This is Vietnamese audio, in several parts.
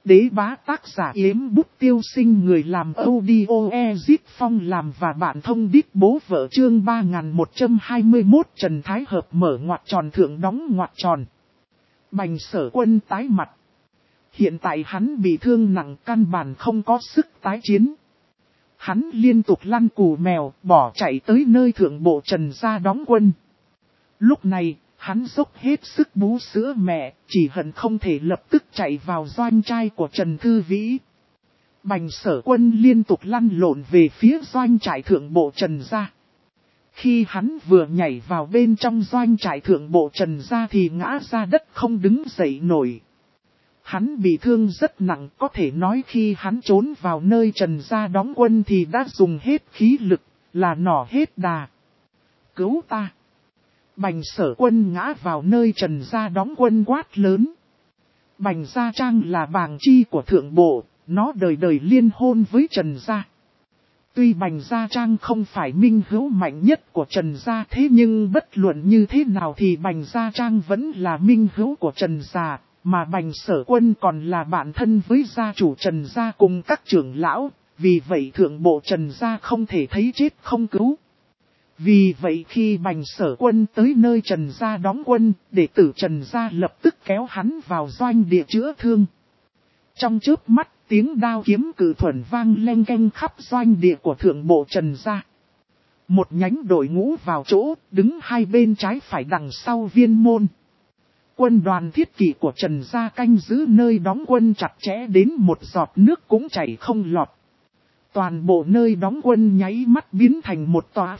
Đế bá tác giả Yếm Bút Tiêu Sinh, người làm audio Ezit Phong làm và bạn thông đít bố vợ, chương 3121 Trần Thái Hợp mở ngoặc tròn thượng đóng ngoặc tròn. Bành Sở Quân tái mặt. Hiện tại hắn bị thương nặng, căn bản không có sức tái chiến. Hắn liên tục lăn cù mèo, bỏ chạy tới nơi thượng bộ Trần gia đóng quân. Lúc này, hắn dốc hết sức bú sữa mẹ, chỉ hận không thể lập tức chạy vào doanh trại của Trần Thư Vĩ. Bành Sở Quân liên tục lăn lộn về phía doanh trại thượng bộ Trần gia. Khi hắn vừa nhảy vào bên trong doanh trại thượng bộ Trần gia thì ngã ra đất không đứng dậy nổi. Hắn bị thương rất nặng, có thể nói khi hắn trốn vào nơi Trần gia đóng quân thì đã dùng hết khí lực, là nỏ hết đà. Cứu ta! Bành Sở Quân ngã vào nơi Trần gia đóng quân quát lớn. Bành Gia Trang là bàng chi của thượng bộ, nó đời đời liên hôn với Trần gia. Tuy Bành Gia Trang không phải minh hữu mạnh nhất của Trần gia, thế nhưng bất luận như thế nào thì Bành Gia Trang vẫn là minh hữu của Trần gia, mà Bành Sở Quân còn là bạn thân với gia chủ Trần gia cùng các trưởng lão, vì vậy thượng bộ Trần gia không thể thấy chết không cứu. Vì vậy khi Bành Sở Quân tới nơi Trần gia đóng quân, đệ tử Trần gia lập tức kéo hắn vào doanh địa chữa thương. Trong chớp mắt, tiếng đao kiếm cự thuần vang leng keng khắp doanh địa của thượng bộ Trần gia. Một nhánh đội ngũ vào chỗ, đứng hai bên trái phải đằng sau viên môn. Quân đoàn thiết kỵ của Trần gia canh giữ nơi đóng quân chặt chẽ đến một giọt nước cũng chảy không lọt. Toàn bộ nơi đóng quân nháy mắt biến thành một tòa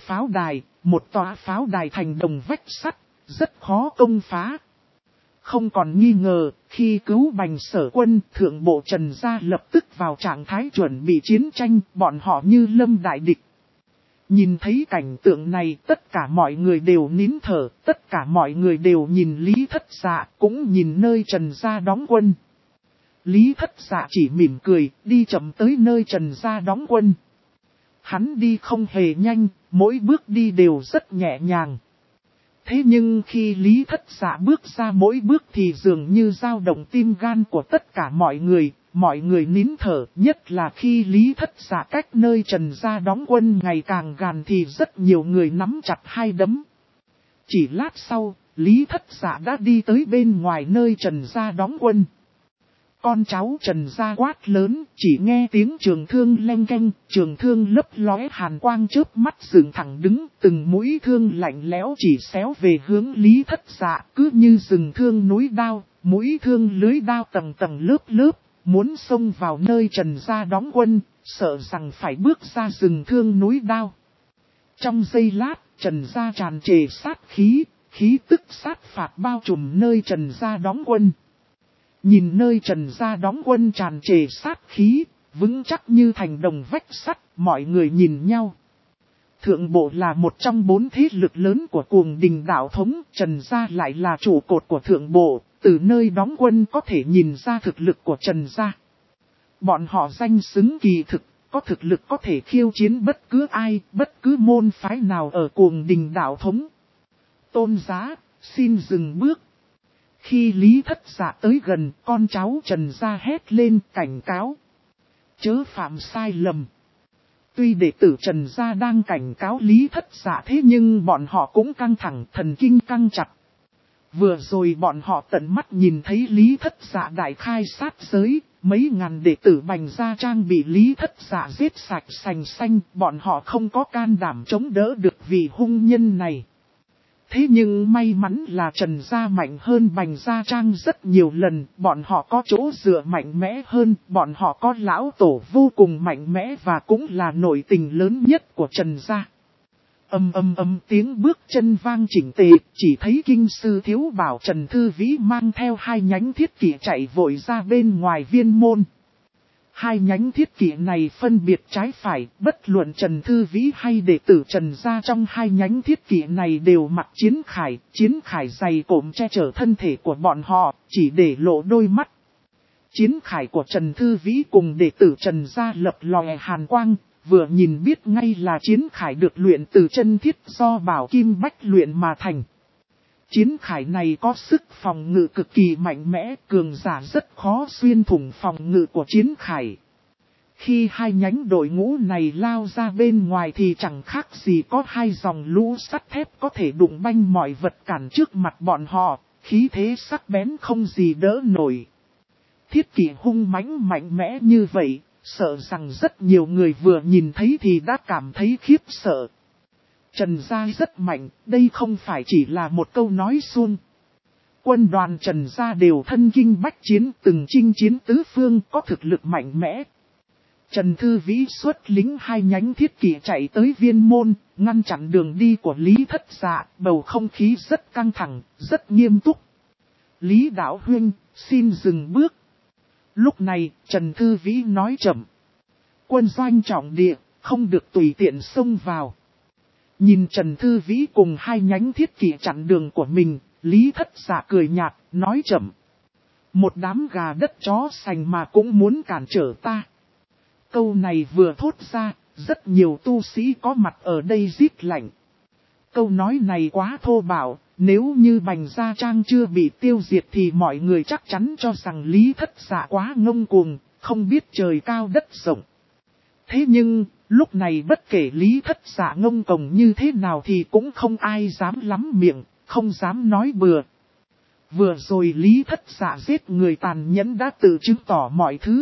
pháo đài thành đồng vách sắt, rất khó công phá. Không còn nghi ngờ, khi cứu Bành Sở Quân, thượng bộ Trần gia lập tức vào trạng thái chuẩn bị chiến tranh, bọn họ như lâm đại địch. Nhìn thấy cảnh tượng này, tất cả mọi người đều nín thở, tất cả mọi người đều nhìn Lý Thất Dạ, cũng nhìn nơi Trần gia đóng quân. Lý Thất Dạ chỉ mỉm cười, đi chậm tới nơi Trần gia đóng quân. Hắn đi không hề nhanh, mỗi bước đi đều rất nhẹ nhàng. Thế nhưng khi Lý Thất Dạ bước ra mỗi bước thì dường như dao động tim gan của tất cả mọi người nín thở, nhất là khi Lý Thất Dạ cách nơi Trần gia đóng quân ngày càng gần thì rất nhiều người nắm chặt hai đấm. Chỉ lát sau, Lý Thất Dạ đã đi tới bên ngoài nơi Trần gia đóng quân. Con cháu Trần gia quát lớn, chỉ nghe tiếng trường thương leng keng, trường thương lấp lóe hàn quang chớp mắt dựng thẳng đứng, từng mũi thương lạnh lẽo chỉ xéo về hướng Lý Thất Dạ, cứ như rừng thương núi đao, mũi thương lưới đao tầng tầng lớp lớp, muốn xông vào nơi Trần gia đóng quân, sợ rằng phải bước ra rừng thương núi đao. Trong giây lát, Trần gia tràn trề sát khí, khí tức sát phạt bao trùm nơi Trần gia đóng quân. Nhìn nơi Trần gia đóng quân tràn trề sát khí, vững chắc như thành đồng vách sắt, mọi người nhìn nhau. Thượng bộ là một trong bốn thế lực lớn của Cuồng Đình đạo thống, Trần gia lại là trụ cột của thượng bộ, từ nơi đóng quân có thể nhìn ra thực lực của Trần gia. Bọn họ danh xứng kỳ thực, có thực lực có thể khiêu chiến bất cứ ai, bất cứ môn phái nào ở Cuồng Đình đạo thống. Tôn giá, xin dừng bước. Khi Lý Thất Dạ tới gần, con cháu Trần gia hét lên cảnh cáo. Chớ phạm sai lầm. Tuy đệ tử Trần gia đang cảnh cáo Lý Thất Dạ thế nhưng bọn họ cũng căng thẳng, thần kinh căng chặt. Vừa rồi bọn họ tận mắt nhìn thấy Lý Thất Dạ đại khai sát giới, mấy ngàn đệ tử Bành Gia Trang bị Lý Thất Dạ giết sạch sành xanh, bọn họ không có can đảm chống đỡ được vị hung nhân này. Thế nhưng may mắn là Trần gia mạnh hơn Bành Gia Trang rất nhiều lần, bọn họ có chỗ dựa mạnh mẽ hơn, bọn họ có lão tổ vô cùng mạnh mẽ và cũng là nội tình lớn nhất của Trần gia. Tiếng bước chân vang chỉnh tề, chỉ thấy kinh sư thiếu bảo Trần Thư Vĩ mang theo hai nhánh thiết kỵ chạy vội ra bên ngoài viên môn. Hai nhánh thiết kỵ này phân biệt trái phải, bất luận Trần Thư Vĩ hay đệ tử Trần gia trong hai nhánh thiết kỵ này đều mặc chiến khải dày cộm che chở thân thể của bọn họ, chỉ để lộ đôi mắt. Chiến khải của Trần Thư Vĩ cùng đệ tử Trần gia lập lòe hàn quang, vừa nhìn biết ngay là chiến khải được luyện từ chân thiết do bảo kim bách luyện mà thành. Chiến khải này có sức phòng ngự cực kỳ mạnh mẽ, cường giả rất khó xuyên thủng phòng ngự của chiến khải. Khi hai nhánh đội ngũ này lao ra bên ngoài thì chẳng khác gì có hai dòng lũ sắt thép có thể đụng banh mọi vật cản trước mặt bọn họ, khí thế sắc bén không gì đỡ nổi. Thiết kỷ hung mãnh mạnh mẽ như vậy, sợ rằng rất nhiều người vừa nhìn thấy thì đã cảm thấy khiếp sợ. Trần gia rất mạnh, đây không phải chỉ là một câu nói suông. Quân đoàn Trần gia đều thân kinh bách chiến, từng chinh chiến tứ phương, có thực lực mạnh mẽ. Trần Thư Vĩ xuất lính hai nhánh thiết kỷ chạy tới Viên Môn, ngăn chặn đường đi của Lý Thất Dạ, bầu không khí rất căng thẳng, rất nghiêm túc. Lý Đạo Huynh, xin dừng bước. Lúc này, Trần Thư Vĩ nói chậm. Quân doanh trọng địa, không được tùy tiện xông vào. Nhìn Trần Thư Vĩ cùng hai nhánh thiết kỷ chặn đường của mình, Lý Thất Dạ cười nhạt, nói chậm. Một đám gà đất chó sành mà cũng muốn cản trở ta. Câu này vừa thốt ra, rất nhiều tu sĩ có mặt ở đây rít lạnh. Câu nói này quá thô bạo, nếu như Bành Gia Trang chưa bị tiêu diệt thì mọi người chắc chắn cho rằng Lý Thất Dạ quá ngông cuồng, không biết trời cao đất rộng. Thế nhưng, lúc này bất kể Lý Thất Dạ ngông cuồng như thế nào thì cũng không ai dám lắm miệng, không dám nói bừa. Vừa rồi Lý Thất Dạ giết người tàn nhẫn đã tự chứng tỏ mọi thứ.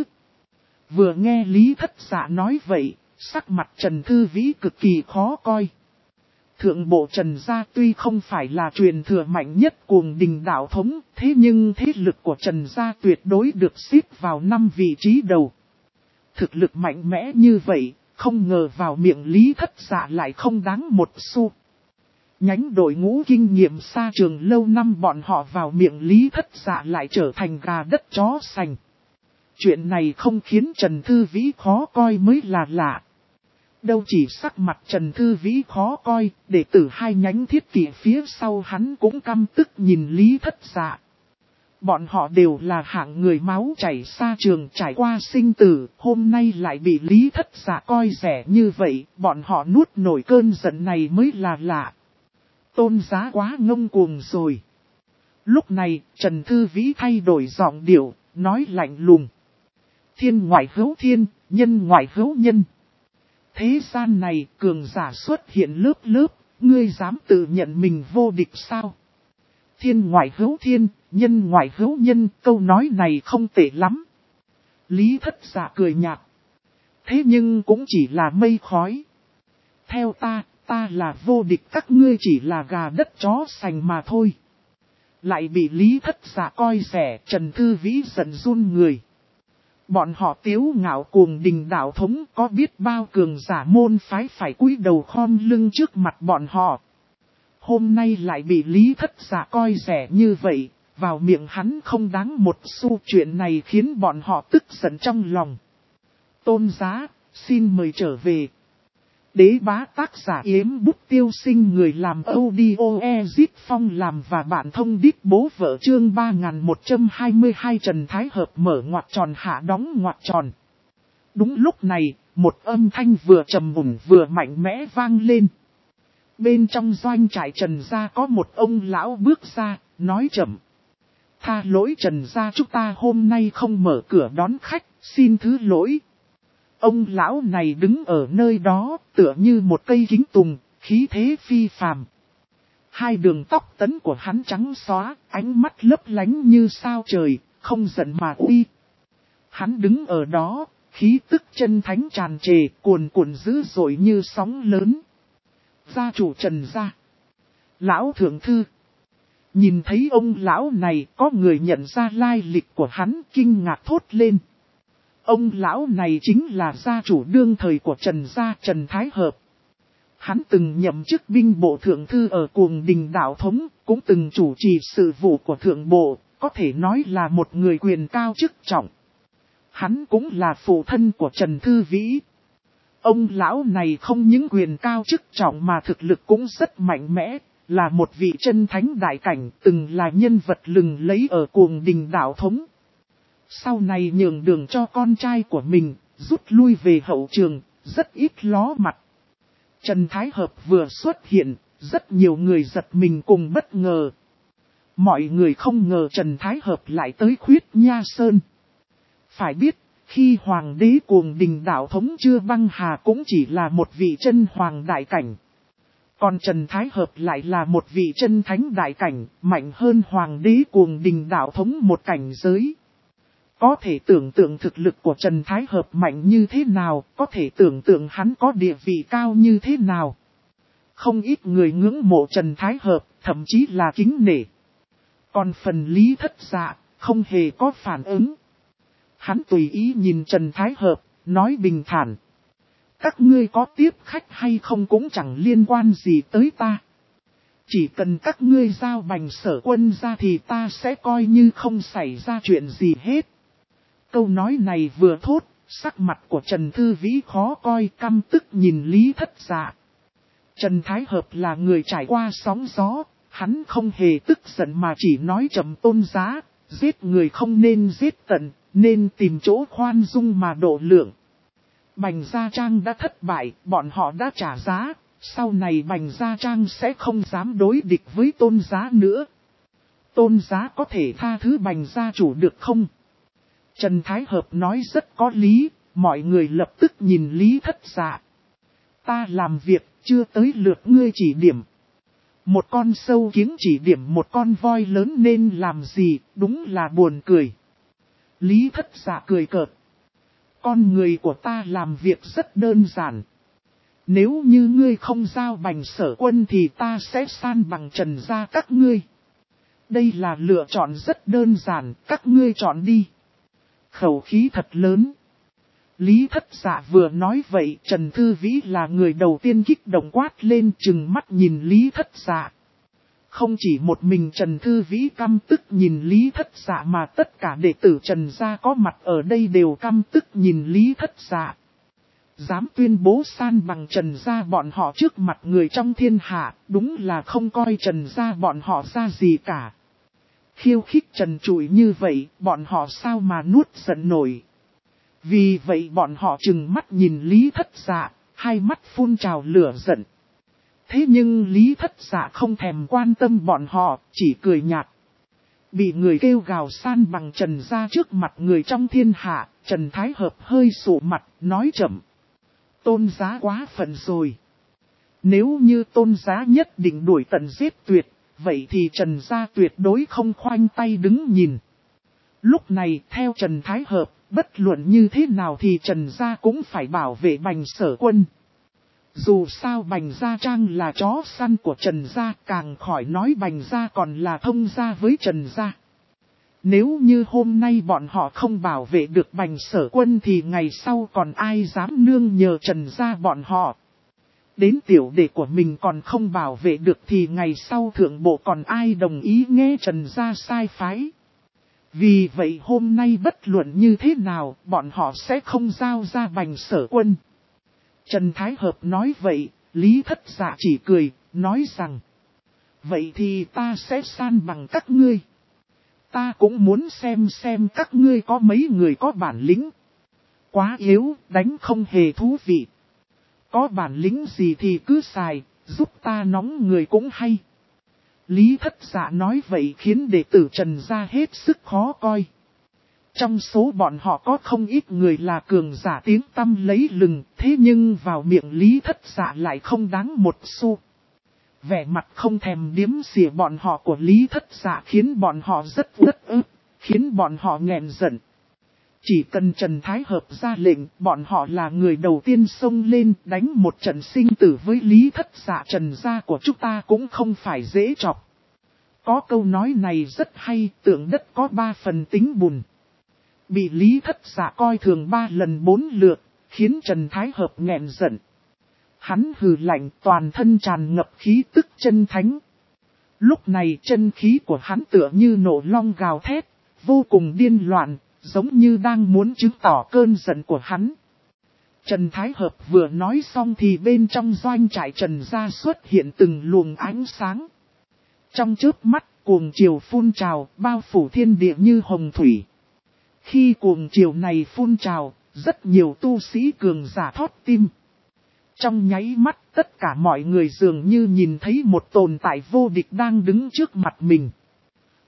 Vừa nghe Lý Thất Dạ nói vậy, sắc mặt Trần Thư Vĩ cực kỳ khó coi. Thượng bộ Trần gia tuy không phải là truyền thừa mạnh nhất cuồng đình đạo thống, thế nhưng thế lực của Trần gia tuyệt đối được xếp vào 5 vị trí đầu. Thực lực mạnh mẽ như vậy, không ngờ vào miệng Lý Thất Dạ lại không đáng một xu. Nhánh đội ngũ kinh nghiệm xa trường lâu năm bọn họ vào miệng Lý Thất Dạ lại trở thành gà đất chó sành. Chuyện này không khiến Trần Thư Vĩ khó coi mới là lạ. Đâu chỉ sắc mặt Trần Thư Vĩ khó coi, đệ tử hai nhánh thiết kỷ phía sau hắn cũng căm tức nhìn Lý Thất Dạ. Bọn họ đều là hạng người máu chảy xa trường trải qua sinh tử, hôm nay lại bị Lý Thất Dạ coi rẻ như vậy, bọn họ nuốt nổi cơn giận này mới là lạ. Tôn Giá quá ngông cuồng rồi. Lúc này, Trần Thư Vĩ thay đổi giọng điệu, nói lạnh lùng. Thiên ngoại hữu thiên, nhân ngoại hữu nhân. Thế gian này cường giả xuất hiện lớp lớp, ngươi dám tự nhận mình vô địch sao? Thiên ngoại hữu thiên, nhân ngoại hữu nhân, câu nói này không tệ lắm. Lý Thất Dạ cười nhạt. Thế nhưng cũng chỉ là mây khói. Theo ta là vô địch, các ngươi chỉ là gà đất chó sành mà thôi. Lại bị Lý Thất Dạ coi rẻ, Trần Thư Vĩ giận run người. Bọn họ tiếu ngạo cuồng đình đạo thống, có biết bao cường giả môn phái phải cúi đầu khom lưng trước mặt bọn họ. Hôm nay lại bị Lý Thất Dạ coi rẻ như vậy, vào miệng hắn không đáng một xu, chuyện này khiến bọn họ tức giận trong lòng. Tôn Giá, xin mời trở về. Đế Bá tác giả Yếm Bút Tiêu Sinh, người làm audio Ezit Phong làm và bạn thông đít bố vợ, chương 3122. Trần Thái Hợp mở ngoặc tròn hạ đóng ngoặc tròn. Đúng lúc này, một âm thanh vừa trầm mùng vừa mạnh mẽ vang lên. Bên trong doanh trại Trần gia có một ông lão bước ra, nói chậm. Tha lỗi Trần gia, chúng ta hôm nay không mở cửa đón khách, xin thứ lỗi. Ông lão này đứng ở nơi đó, tựa như một cây kính tùng, khí thế phi phàm. Hai đường tóc tấn của hắn trắng xóa, ánh mắt lấp lánh như sao trời, không giận mà uy. Hắn đứng ở đó, khí tức chân thánh tràn trề, cuồn cuộn dữ dội như sóng lớn. Gia chủ Trần gia. Lão thượng thư. Nhìn thấy ông lão này, có người nhận ra lai lịch của hắn, kinh ngạc thốt lên. Ông lão này chính là gia chủ đương thời của Trần gia, Trần Thái Hợp. Hắn từng nhậm chức binh bộ thượng thư ở cuồng đình đạo thống, cũng từng chủ trì sự vụ của thượng bộ, có thể nói là một người quyền cao chức trọng. Hắn cũng là phụ thân của Trần Thư Vĩ. Ông lão này không những quyền cao chức trọng mà thực lực cũng rất mạnh mẽ, là một vị chân thánh đại cảnh, từng là nhân vật lừng lẫy ở cuồng đình đạo thống. Sau này nhường đường cho con trai của mình, rút lui về hậu trường, rất ít ló mặt. Trần Thái Hợp vừa xuất hiện, rất nhiều người giật mình cùng bất ngờ. Mọi người không ngờ Trần Thái Hợp lại tới Khuyết Nha Sơn. Phải biết, khi Hoàng đế Cuồng Đình đạo thống chưa băng hà cũng chỉ là một vị chân hoàng đại cảnh. Còn Trần Thái Hợp lại là một vị chân thánh đại cảnh, mạnh hơn Hoàng đế Cuồng Đình đạo thống một cảnh giới. Có thể tưởng tượng thực lực của Trần Thái Hợp mạnh như thế nào, có thể tưởng tượng hắn có địa vị cao như thế nào. Không ít người ngưỡng mộ Trần Thái Hợp, thậm chí là kính nể. Còn phần Lý Thất Dạ, không hề có phản ứng. Hắn tùy ý nhìn Trần Thái Hợp, nói bình thản. Các ngươi có tiếp khách hay không cũng chẳng liên quan gì tới ta. Chỉ cần các ngươi giao Bành Sở Quân ra thì ta sẽ coi như không xảy ra chuyện gì hết. Câu nói này vừa thốt, sắc mặt của Trần Thư Vĩ khó coi, căm tức nhìn Lý Thất Dạ. Trần Thái Hợp là người trải qua sóng gió, hắn không hề tức giận mà chỉ nói trầm tôn giá, giết người không nên giết tận, nên tìm chỗ khoan dung mà độ lượng. Bành Gia Trang đã thất bại, bọn họ đã trả giá, sau này Bành Gia Trang sẽ không dám đối địch với Tôn Giá nữa. Tôn Giá có thể tha thứ Bành Gia chủ được không? Trần Thái Hợp nói rất có lý, mọi người lập tức nhìn Lý Thất Dạ. Ta làm việc, chưa tới lượt ngươi chỉ điểm. Một con sâu kiếng chỉ điểm một con voi lớn nên làm gì, đúng là buồn cười. Lý Thất Dạ cười cợt. Con người của ta làm việc rất đơn giản. Nếu như ngươi không giao Bành Sở Quân thì ta sẽ san bằng Trần gia các ngươi. Đây là lựa chọn rất đơn giản, các ngươi chọn đi. Khẩu khí thật lớn. Lý Thất Dạ vừa nói vậy, Trần Thư Vĩ là người đầu tiên kích động quát lên, trừng mắt nhìn Lý Thất Dạ. Không chỉ một mình Trần Thư Vĩ căm tức nhìn Lý Thất Dạ mà tất cả đệ tử Trần gia có mặt ở đây đều căm tức nhìn Lý Thất Dạ. Dám tuyên bố san bằng Trần gia bọn họ trước mặt người trong thiên hạ, đúng là không coi Trần gia bọn họ ra gì cả. Khiêu khích trần trụi như vậy, bọn họ sao mà nuốt giận nổi. Vì vậy bọn họ trừng mắt nhìn Lý Thất Dạ, hai mắt phun trào lửa giận. Thế nhưng Lý Thất Dạ không thèm quan tâm bọn họ, chỉ cười nhạt. Bị người kêu gào san bằng Trần gia trước mặt người trong thiên hạ, Trần Thái Hợp hơi sụ mặt, nói chậm. Tôn Giá quá phận rồi. Nếu như Tôn Giá nhất định đuổi tận giết tuyệt, vậy thì Trần gia tuyệt đối không khoanh tay đứng nhìn. Lúc này, theo Trần Thái Hợp, bất luận như thế nào thì Trần gia cũng phải bảo vệ Bành Sở Quân. Dù sao Bành Gia Trang là chó săn của Trần gia, càng khỏi nói Bành Gia còn là thông gia với Trần gia. Nếu như hôm nay bọn họ không bảo vệ được Bành Sở Quân thì ngày sau còn ai dám nương nhờ Trần gia bọn họ. Đến tiểu đệ của mình còn không bảo vệ được thì ngày sau thượng bộ còn ai đồng ý nghe Trần gia sai phái. Vì vậy hôm nay bất luận như thế nào, bọn họ sẽ không giao ra Bành Sở Quân. Trần Thái Hợp nói vậy, Lý Thất Dạ chỉ cười, nói rằng. Vậy thì ta sẽ san bằng các ngươi. Ta cũng muốn xem các ngươi có mấy người có bản lĩnh. Quá yếu, đánh không hề thú vị. Có bản lĩnh gì thì cứ xài, giúp ta nóng người cũng hay. Lý Thất Dạ nói vậy khiến đệ tử Trần gia hết sức khó coi. Trong số bọn họ có không ít người là cường giả tiếng tăm lấy lừng, thế nhưng vào miệng Lý Thất Dạ lại không đáng một xu. Vẻ mặt không thèm điếm xỉa bọn họ của Lý Thất Dạ khiến bọn họ rất ức, khiến bọn họ nghẹn giận. Chỉ cần Trần Thái Hợp ra lệnh, bọn họ là người đầu tiên xông lên đánh một trận sinh tử với Lý Thất Dạ. Trần gia của chúng ta cũng không phải dễ chọc. Có câu nói này rất hay, tượng đất có 3 phần tính bùn. Bị Lý Thất Dạ coi thường 3 lần 4 lượt, khiến Trần Thái Hợp nghẹn giận. Hắn hừ lạnh, toàn thân tràn ngập khí tức chân thánh. Lúc này chân khí của hắn tựa như nổ long gào thét, vô cùng điên loạn, giống như đang muốn chứng tỏ cơn giận của hắn. Trần Thái Hợp vừa nói xong thì bên trong doanh trại Trần gia xuất hiện từng luồng ánh sáng. Trong chớp mắt, cuồng triều phun trào, bao phủ thiên địa như hồng thủy. Khi cuồng triều này phun trào, rất nhiều tu sĩ cường giả thót tim. Trong nháy mắt, tất cả mọi người dường như nhìn thấy một tồn tại vô địch đang đứng trước mặt mình.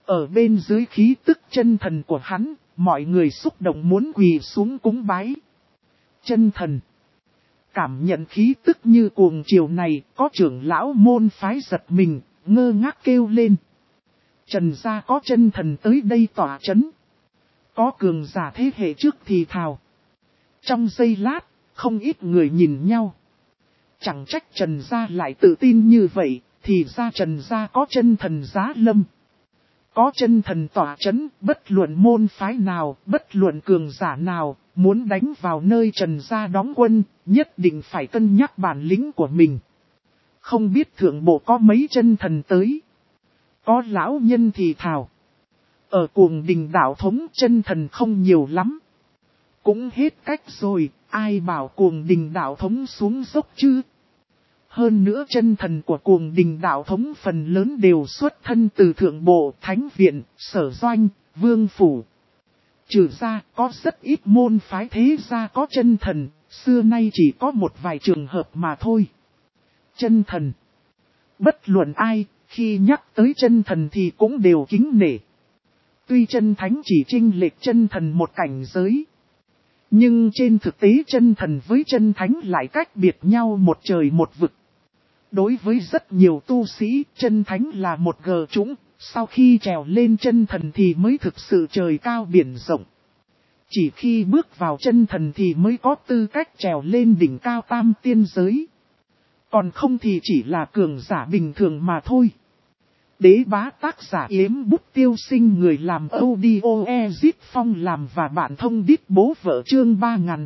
Ở bên dưới khí tức chân thần của hắn, mọi người xúc động muốn quỳ xuống cúng bái. Chân thần. Cảm nhận khí tức như cuồng chiều này, có trưởng lão môn phái giật mình, ngơ ngác kêu lên. Trần gia có chân thần tới đây tỏa chấn. Có cường giả thế hệ trước thì thào. Trong giây lát, không ít người nhìn nhau. Chẳng trách Trần gia lại tự tin như vậy, thì ra Trần gia có chân thần giá lâm. Có chân thần tỏa chấn, bất luận môn phái nào, bất luận cường giả nào, muốn đánh vào nơi Trần gia đóng quân, nhất định phải cân nhắc bản lĩnh của mình. Không biết thượng bộ có mấy chân thần tới. Có lão nhân thì thào. Ở Cuồng Đình đạo thống chân thần không nhiều lắm. Cũng hết cách rồi, ai bảo Cuồng Đình đạo thống xuống dốc chứ. Hơn nữa chân thần của Cuồng Đình đạo thống phần lớn đều xuất thân từ thượng bộ, thánh viện, sở doanh, vương phủ. Trừ ra có rất ít môn phái thế gia có chân thần, xưa nay chỉ có một vài trường hợp mà thôi. Chân thần. Bất luận ai, khi nhắc tới chân thần thì cũng đều kính nể. Tuy chân thánh chỉ chênh lệch chân thần một cảnh giới. Nhưng trên thực tế chân thần với chân thánh lại cách biệt nhau một trời một vực. Đối với rất nhiều tu sĩ, chân thánh là một gờ trũng, sau khi trèo lên chân thần thì mới thực sự trời cao biển rộng. Chỉ khi bước vào chân thần thì mới có tư cách trèo lên đỉnh cao tam tiên giới. Còn không thì chỉ là cường giả bình thường mà thôi. Đế bá tác giả Yếm Bút Tiêu Sinh, người làm audio Ezit Phong làm và bạn thông đít bố vợ chương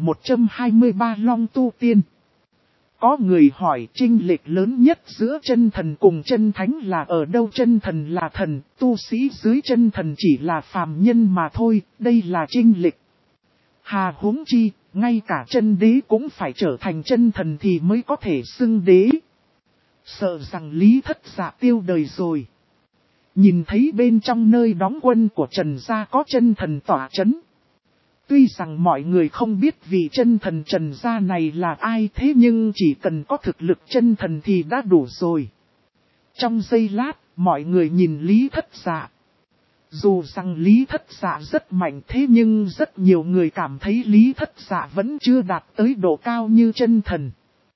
3123 Long Tu Tiên. Có người hỏi chênh lệch lớn nhất giữa chân thần cùng chân thánh là ở đâu? Chân thần là thần, tu sĩ dưới chân thần chỉ là phàm nhân mà thôi, đây là chênh lệch. Hà huống chi, ngay cả chân đế cũng phải trở thành chân thần thì mới có thể xưng đế. Sợ rằng Lý Thất Dạ tiêu đời rồi. Nhìn thấy bên trong nơi đóng quân của Trần gia có chân thần tỏa chấn. Tuy rằng mọi người không biết vị chân thần Trần gia này là ai, thế nhưng chỉ cần có thực lực chân thần thì đã đủ rồi. Trong giây lát, mọi người nhìn Lý Thất Dạ. Dù rằng Lý Thất Dạ rất mạnh, thế nhưng rất nhiều người cảm thấy Lý Thất Dạ vẫn chưa đạt tới độ cao như chân thần.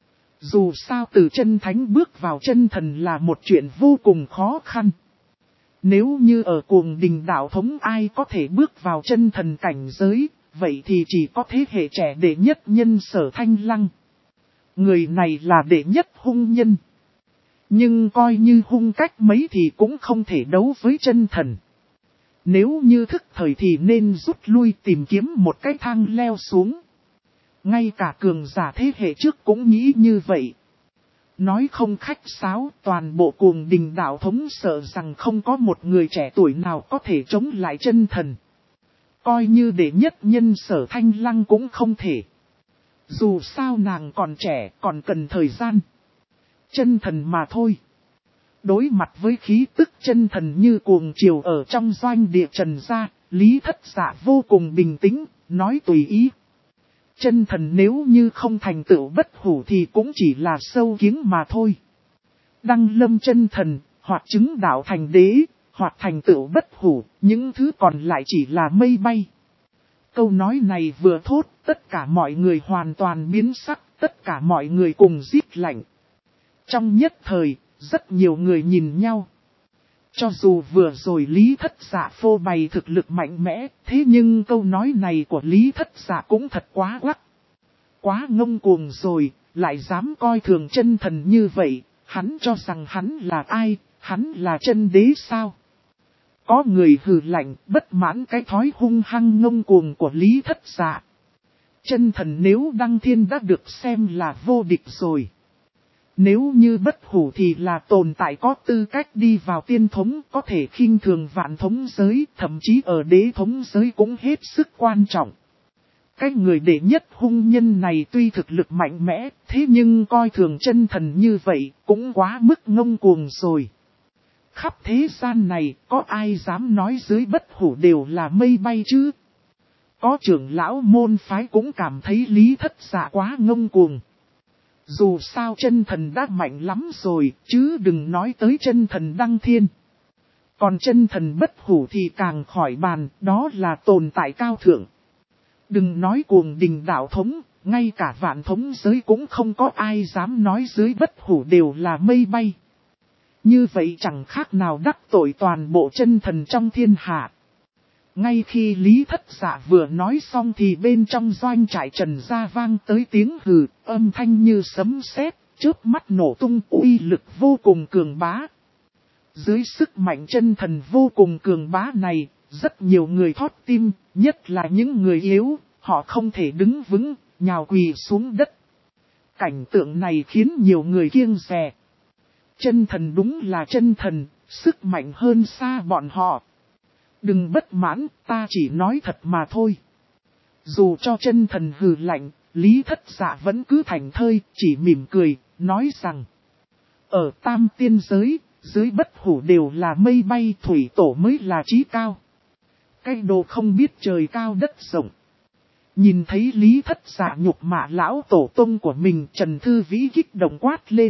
Dù sao từ chân thánh bước vào chân thần là một chuyện vô cùng khó khăn. Nếu như ở Cuồng Đình đạo thống ai có thể bước vào chân thần cảnh giới, vậy thì chỉ có thế hệ trẻ đệ nhất nhân Sở Thanh Lăng. Người này là đệ nhất hung nhân. Nhưng coi như hung cách mấy thì cũng không thể đấu với chân thần. Nếu như thức thời thì nên rút lui tìm kiếm một cái thang leo xuống. Ngay cả cường giả thế hệ trước cũng nghĩ như vậy. Nói không khách sáo, toàn bộ Cuồng Đình đạo thống sợ rằng không có một người trẻ tuổi nào có thể chống lại chân thần. Coi như đệ nhất nhân Sở Thanh Lăng cũng không thể. Dù sao nàng còn trẻ, còn cần thời gian. Chân thần mà thôi. Đối mặt với khí tức chân thần như cuồng chiều ở trong doanh địa Trần gia, Lý Thất Dạ vô cùng bình tĩnh, nói tùy ý. Chân thần nếu như không thành tựu bất hủ thì cũng chỉ là sâu kiến mà thôi. Đăng lâm chân thần, hoặc chứng đạo thành đế, hoặc thành tựu bất hủ, những thứ còn lại chỉ là mây bay. Câu nói này vừa thốt, tất cả mọi người hoàn toàn biến sắc, tất cả mọi người cùng rít lạnh. Trong nhất thời, rất nhiều người nhìn nhau. Cho dù vừa rồi Lý Thất Dạ phô bày thực lực mạnh mẽ, thế nhưng câu nói này của Lý Thất Dạ cũng thật quá quắc. Quá ngông cuồng rồi, lại dám coi thường chân thần như vậy, hắn cho rằng hắn là ai, hắn là chân đế sao? Có người hừ lạnh, bất mãn cái thói hung hăng ngông cuồng của Lý Thất Dạ. Chân thần nếu đăng thiên đã được xem là vô địch rồi. Nếu như bất hủ thì là tồn tại có tư cách đi vào tiên thống, có thể khinh thường vạn thống giới, thậm chí ở đế thống giới cũng hết sức quan trọng. Cái người đệ nhất hung nhân này tuy thực lực mạnh mẽ, thế nhưng coi thường chân thần như vậy, cũng quá mức ngông cuồng rồi. Khắp thế gian này, có ai dám nói dưới bất hủ đều là mây bay chứ? Có trưởng lão môn phái cũng cảm thấy Lý Thất Dạ quá ngông cuồng. Dù sao chân thần đã mạnh lắm rồi, chứ đừng nói tới chân thần đăng thiên. Còn chân thần bất hủ thì càng khỏi bàn, đó là tồn tại cao thượng. Đừng nói cuồng đình đạo thống, ngay cả vạn thống giới cũng không có ai dám nói dưới bất hủ đều là mây bay. Như vậy chẳng khác nào đắc tội toàn bộ chân thần trong thiên hạ. Ngay khi Lý Thất Dạ vừa nói xong thì bên trong doanh trại Trần Gia vang tới tiếng hừ, âm thanh như sấm sét, chớp mắt nổ tung, uy lực vô cùng cường bá. Dưới sức mạnh chân thần vô cùng cường bá này, rất nhiều người thót tim, nhất là những người yếu, họ không thể đứng vững, nhào quỳ xuống đất. Cảnh tượng này khiến nhiều người kiêng dè. Chân thần đúng là chân thần, sức mạnh hơn xa bọn họ. Đừng bất mãn, ta chỉ nói thật mà thôi. Dù cho chân thần hừ lạnh, Lý Thất Dạ vẫn cứ thảnh thơi, chỉ mỉm cười, nói rằng: ở tam tiên giới, dưới bất hủ đều là mây bay, thủy tổ mới là trí cao. Cái đồ không biết trời cao đất rộng. Nhìn thấy Lý Thất Dạ nhục mạ lão tổ tông của mình, Trần Thư Vĩ kích động quát lên: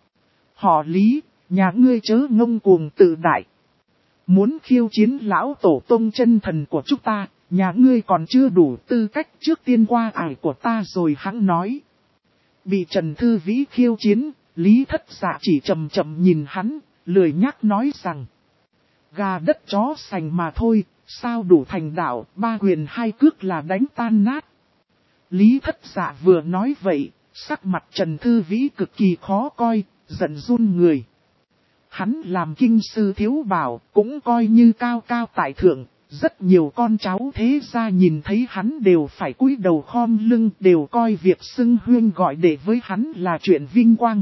họ Lý, nhà ngươi chớ ngông cuồng tự đại. Muốn khiêu chiến lão tổ tông chân thần của chúng ta, nhà ngươi còn chưa đủ tư cách trước tiên qua ải của ta rồi hẵng nói. Bị Trần Thư Vĩ khiêu chiến, Lý Thất Dạ chỉ chậm chậm nhìn hắn, lười nhắc nói rằng: gà đất chó sành mà thôi, sao đủ thành đạo, ba quyền hai cước là đánh tan nát. Lý Thất Dạ vừa nói vậy, sắc mặt Trần Thư Vĩ cực kỳ khó coi, giận run người. Hắn làm kinh sư thiếu bảo, cũng coi như cao cao tại thượng, rất nhiều con cháu thế gia nhìn thấy hắn đều phải cúi đầu khom lưng, đều coi việc xưng huynh gọi đệ với hắn là chuyện vinh quang.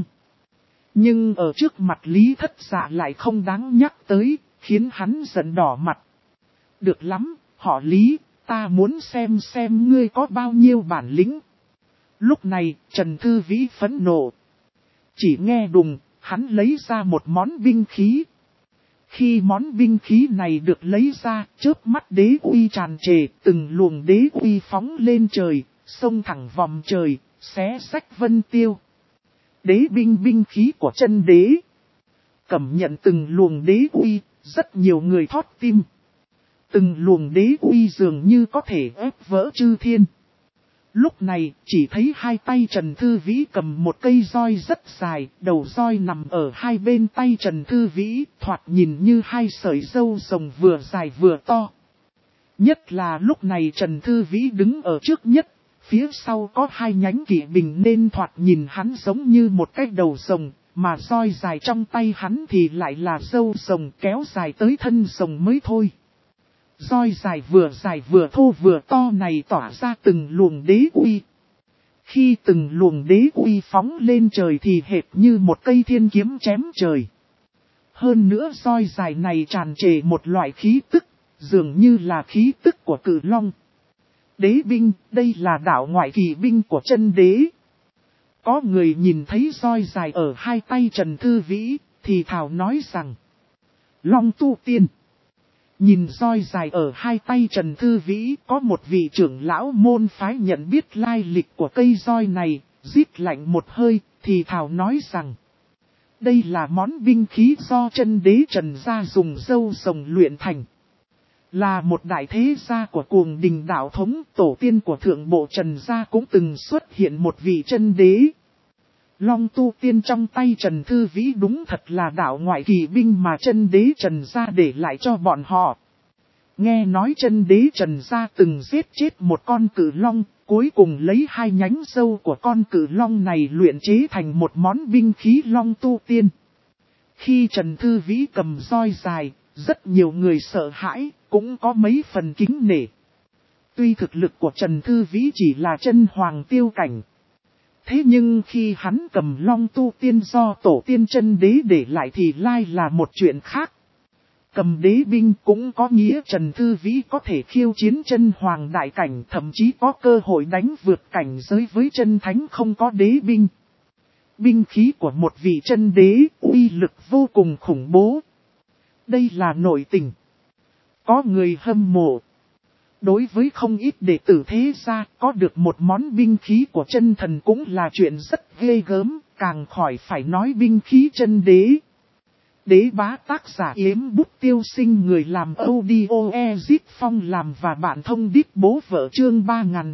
Nhưng ở trước mặt Lý Thất Dạ lại không đáng nhắc tới, khiến hắn giận đỏ mặt. Được lắm, họ Lý, ta muốn xem ngươi có bao nhiêu bản lĩnh. Lúc này, Trần Thư Vĩ phẫn nộ. Chỉ nghe đùng, hắn lấy ra một món binh khí. Khi món binh khí này được lấy ra, chớp mắt đế uy tràn trề, từng luồng đế uy phóng lên trời, xông thẳng vòng trời, xé rách vân tiêu. Đế binh khí của chân đế. Cảm nhận từng luồng đế uy, rất nhiều người thót tim. Từng luồng đế uy dường như có thể ép vỡ chư thiên. Lúc này, chỉ thấy hai tay Trần Thư Vĩ cầm một cây roi rất dài, đầu roi nằm ở hai bên tay Trần Thư Vĩ, thoạt nhìn như hai sợi râu rồng vừa dài vừa to. Nhất là lúc này Trần Thư Vĩ đứng ở trước nhất, phía sau có hai nhánh kỵ binh nên thoạt nhìn hắn giống như một cái đầu rồng, mà roi dài trong tay hắn thì lại là râu rồng kéo dài tới thân rồng mới thôi. Roi dài vừa thô vừa to này tỏa ra từng luồng đế uy. Khi từng luồng đế uy phóng lên trời thì hệt như một cây thiên kiếm chém trời. Hơn nữa roi dài này tràn trề một loại khí tức, dường như là khí tức của cự long. Đế binh, đây là đạo ngoại kỳ binh của chân đế. Có người nhìn thấy roi dài ở hai tay Trần Thư Vĩ, thì thào nói rằng: Long tu tiên. Nhìn roi dài ở hai tay Trần Thư Vĩ, có một vị trưởng lão môn phái nhận biết lai lịch của cây roi này, rít lạnh một hơi, thì thào nói rằng: đây là món binh khí do chân đế Trần gia dùng râu rồng luyện thành. Là một đại thế gia của cuồng đình đạo thống, tổ tiên của thượng bộ Trần gia cũng từng xuất hiện một vị chân đế. Long tu tiên trong tay Trần Thư Vĩ đúng thật là đạo ngoại kỳ binh mà chân đế Trần gia để lại cho bọn họ. Nghe nói chân đế Trần gia từng giết chết một con cự long, cuối cùng lấy hai nhánh râu của con cự long này luyện chế thành một món binh khí long tu tiên. Khi Trần Thư Vĩ cầm roi dài, rất nhiều người sợ hãi, cũng có mấy phần kính nể. Tuy thực lực của Trần Thư Vĩ chỉ là chân hoàng tiêu cảnh. Thế nhưng khi hắn cầm long tu tiên do tổ tiên chân đế để lại thì lai là một chuyện khác. Cầm đế binh cũng có nghĩa Trần Thư Vĩ có thể khiêu chiến chân hoàng đại cảnh, thậm chí có cơ hội đánh vượt cảnh giới với chân thánh không có đế binh. Binh khí của một vị chân đế, uy lực vô cùng khủng bố. Đây là nội tình. Có người hâm mộ. Đối với không ít đệ tử thế gia, có được một món binh khí của chân thần cũng là chuyện rất ghê gớm, càng khỏi phải nói binh khí chân đế. Đế bá tác giả Yếm Bút Tiêu Sinh, người làm audio Ezit Phong làm và bạn thông điệp bố vợ, chương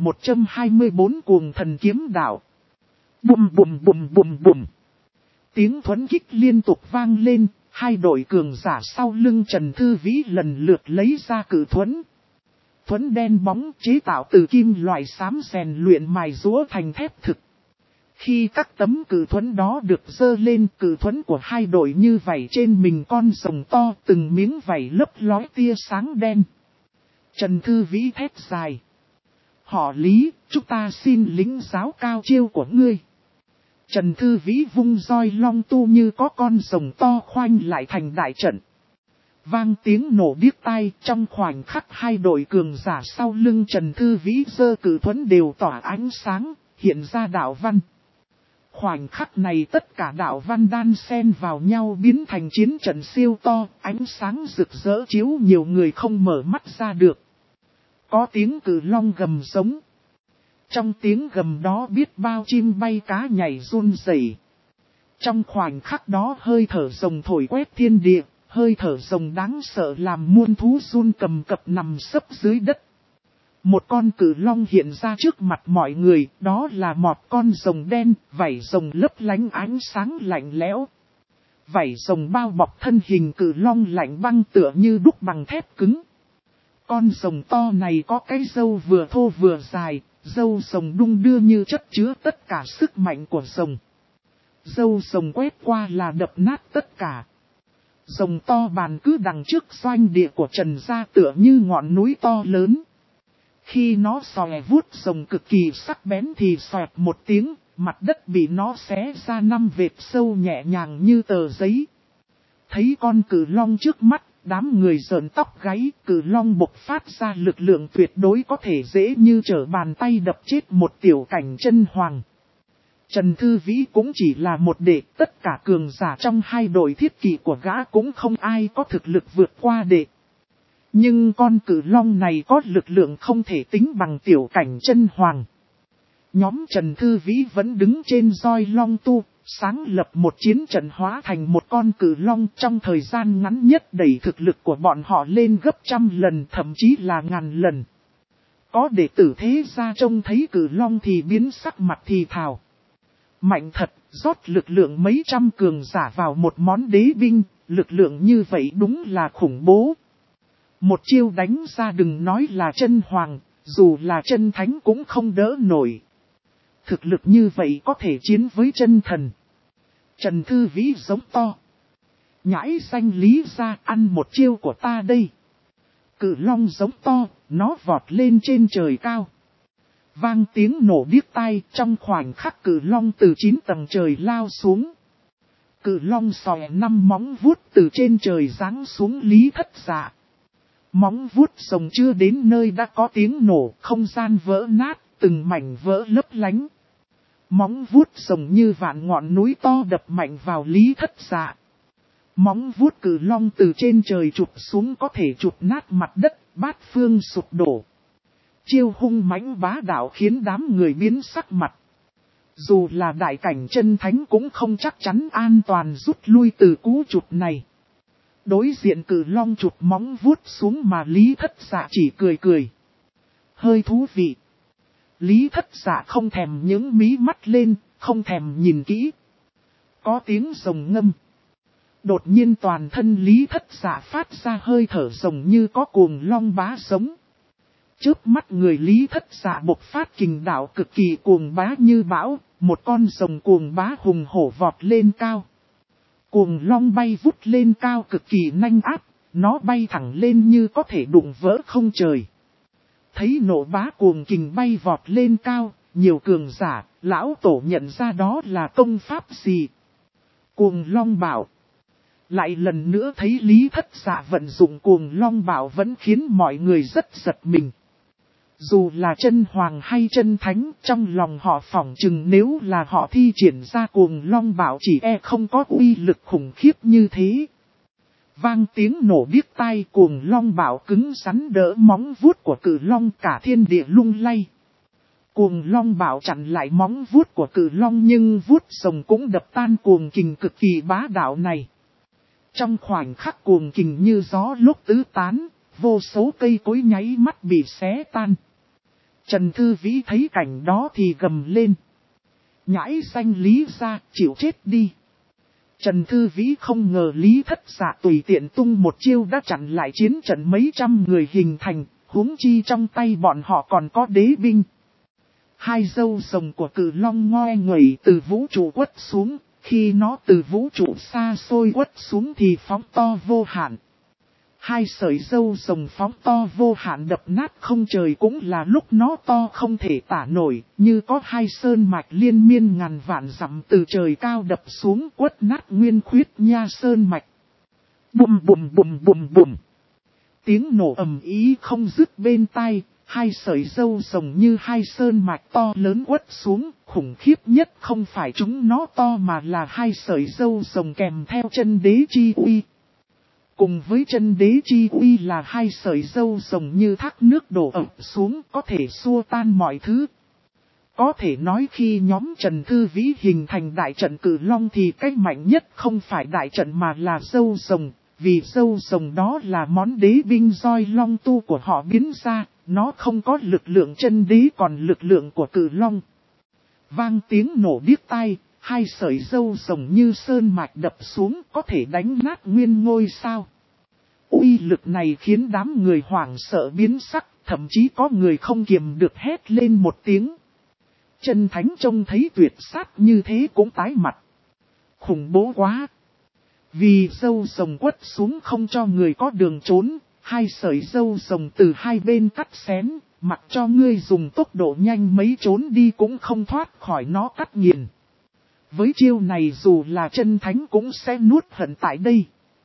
3124 cuồng thần kiếm đạo. Bùm bùm bùm bùm bùm. Tiếng thuẫn kích liên tục vang lên, hai đội cường giả sau lưng Trần Thư Vĩ lần lượt lấy ra cự thuẫn. Thuẫn đen bóng chế tạo từ kim loại xám rèn luyện mài rũa thành thép thực. Khi các tấm cự thuẫn đó được dơ lên, cự thuẫn của hai đội như vảy trên mình con rồng to, từng miếng vảy lấp lói tia sáng đen. Trần Thư Vĩ thét dài. Họ Lý, chúng ta xin lĩnh giáo cao chiêu của ngươi. Trần Thư Vĩ vung roi long tu như có con rồng to khoanh lại thành đại trận. Vang tiếng nổ điếc tai, trong khoảnh khắc hai đội cường giả sau lưng Trần Thư Vĩ giơ cự thuẫn đều tỏa ánh sáng, hiện ra đạo văn. Khoảnh khắc này tất cả đạo văn đan xen vào nhau biến thành chiến trận siêu to, ánh sáng rực rỡ chiếu nhiều người không mở mắt ra được. Có tiếng cự long gầm giống. Trong tiếng gầm đó biết bao chim bay cá nhảy run rẩy. Trong khoảnh khắc đó hơi thở rồng thổi quét thiên địa, hơi thở rồng đáng sợ làm muôn thú run cầm cập nằm sấp dưới đất. Một con cự long hiện ra trước mặt mọi người, đó là một con rồng đen, vảy rồng lấp lánh ánh sáng lạnh lẽo. Vảy rồng bao bọc thân hình cự long lạnh băng tựa như đúc bằng thép cứng. Con rồng to này có cái râu vừa thô vừa dài, râu rồng đung đưa như chất chứa tất cả sức mạnh của rồng. Râu rồng quét qua là đập nát tất cả. Rồng to bàn cứ đằng trước doanh địa của Trần gia tựa như ngọn núi to lớn. Khi nó xòe vuốt rồng cực kỳ sắc bén thì xoẹt một tiếng, mặt đất bị nó xé ra 5 vệt sâu nhẹ nhàng như tờ giấy. Thấy con cự long trước mắt, đám người rợn tóc gáy, cự long bộc phát ra lực lượng tuyệt đối có thể dễ như trở bàn tay đập chết một tiểu cảnh chân hoàng. Trần Thư Vĩ cũng chỉ là một đệ, tất cả cường giả trong hai đội thiết kỵ của gã cũng không ai có thực lực vượt qua đệ. Nhưng con cự long này có lực lượng không thể tính bằng tiểu cảnh chân hoàng. Nhóm Trần Thư Vĩ vẫn đứng trên roi long tu, sáng lập một chiến trận hóa thành một con cự long trong thời gian ngắn nhất đẩy thực lực của bọn họ lên gấp trăm lần thậm chí là ngàn lần. Có đệ tử thế gia trông thấy cự long thì biến sắc mặt thì thào. Mạnh thật, rót lực lượng mấy trăm cường giả vào một món đế binh, lực lượng như vậy đúng là khủng bố. Một chiêu đánh ra đừng nói là chân hoàng, dù là chân thánh cũng không đỡ nổi. Thực lực như vậy có thể chiến với chân thần. Trần Thư Vĩ giống to. Nhãi xanh Lý ra ăn một chiêu của ta đây. Cự long giống to, nó vọt lên trên trời cao. Vang tiếng nổ điếc tai, trong khoảnh khắc cự long từ 9 tầng trời lao xuống. Cự long xòe 5 móng vuốt từ trên trời giáng xuống Lý Thất Dạ. Móng vuốt rồng chưa đến nơi đã có tiếng nổ, không gian vỡ nát, từng mảnh vỡ lấp lánh. Móng vuốt rồng như vạn ngọn núi to đập mạnh vào Lý Thất Dạ. Móng vuốt cự long từ trên trời chụp xuống có thể chụp nát mặt đất, bát phương sụp đổ. Chiêu hung mãnh bá đạo khiến đám người biến sắc mặt. Dù là đại cảnh chân thánh cũng không chắc chắn an toàn rút lui từ cú chụp này. Đối diện cự long chụp móng vuốt xuống mà Lý Thất Dạ chỉ cười cười. Hơi thú vị. Lý Thất Dạ không thèm những mí mắt lên, không thèm nhìn kỹ. Có tiếng rồng ngâm. Đột nhiên toàn thân Lý Thất Dạ phát ra hơi thở rồng như có cuồng long bá sống. Trước mắt người Lý Thất Dạ bộc phát kình đạo cực kỳ cuồng bá như bão, một con rồng cuồng bá hùng hổ vọt lên cao. Cuồng long bay vút lên cao cực kỳ nhanh áp, nó bay thẳng lên như có thể đụng vỡ không trời. Thấy nổ bá cuồng kình bay vọt lên cao, nhiều cường giả, lão tổ nhận ra đó là công pháp gì. Cuồng long bảo. Lại lần nữa thấy Lý Thất Dạ vận dụng cuồng long bảo vẫn khiến mọi người rất giật mình. Dù là chân hoàng hay chân thánh, trong lòng họ phỏng chừng nếu là họ thi triển ra cuồng long bảo chỉ không có uy lực khủng khiếp như thế. Vang tiếng nổ điếc tai, cuồng long bảo cứng rắn đỡ móng vuốt của cự long, cả thiên địa lung lay. Cuồng long bảo chặn lại móng vuốt của cự long nhưng vuốt rồng cũng đập tan cuồng kình cực kỳ bá đạo này. Trong khoảnh khắc cuồng kình như gió lúc tứ tán, vô số cây cối nháy mắt bị xé tan. Trần Thư Vĩ thấy cảnh đó thì gầm lên. Nhãi xanh Lý ra, chịu chết đi. Trần Thư Vĩ không ngờ Lý Thất Dạ tùy tiện tung một chiêu đã chặn lại chiến trận mấy trăm người hình thành, huống chi trong tay bọn họ còn có đế binh. Hai dâu rồng của Cự Long ngoe nguẩy từ vũ trụ quất xuống, khi nó từ vũ trụ xa xôi quất xuống thì phóng to vô hạn. Hai sợi dâu rồng phóng to vô hạn đập nát không trời cũng là lúc nó to không thể tả nổi, như có hai sơn mạch liên miên ngàn vạn dặm từ trời cao đập xuống quất nát nguyên khuyết nha sơn mạch. Bùm bùm bùm bùm bùm. Tiếng nổ ầm ĩ không dứt bên tai, hai sợi dâu rồng như hai sơn mạch to lớn quất xuống, khủng khiếp nhất không phải chúng nó to mà là hai sợi dâu rồng kèm theo chân đế chi uy. Cùng với chân đế chi uy là hai sợi dâu rồng như thác nước đổ ập xuống có thể xua tan mọi thứ. Có thể nói khi nhóm Trần Thư Vĩ hình thành đại trận Cự Long thì cách mạnh nhất không phải đại trận mà là dâu rồng, vì dâu rồng đó là món đế binh roi long tu của họ biến ra, nó không có lực lượng chân đế còn lực lượng của Cự Long. Vang tiếng nổ điếc tai. Hai sợi dâu rồng như sơn mạch đập xuống có thể đánh nát nguyên ngôi sao. Uy lực này khiến đám người hoảng sợ biến sắc, thậm chí có người không kiềm được hét lên một tiếng. Chân Thánh trông thấy tuyệt sát như thế cũng tái mặt. Khủng bố quá. Vì dâu rồng quất xuống không cho người có đường trốn, hai sợi dâu rồng từ hai bên cắt xén, mặc cho ngươi dùng tốc độ nhanh mấy trốn đi cũng không thoát khỏi nó cắt nghiền. Với chiêu này dù là Chân Thánh cũng sẽ nuốt hận tại đây.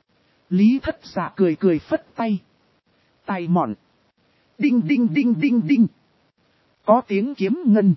Lý Thất Dạ cười cười phất tay. Tài mọn. Đinh đinh đinh đinh đinh. Có tiếng kiếm ngân.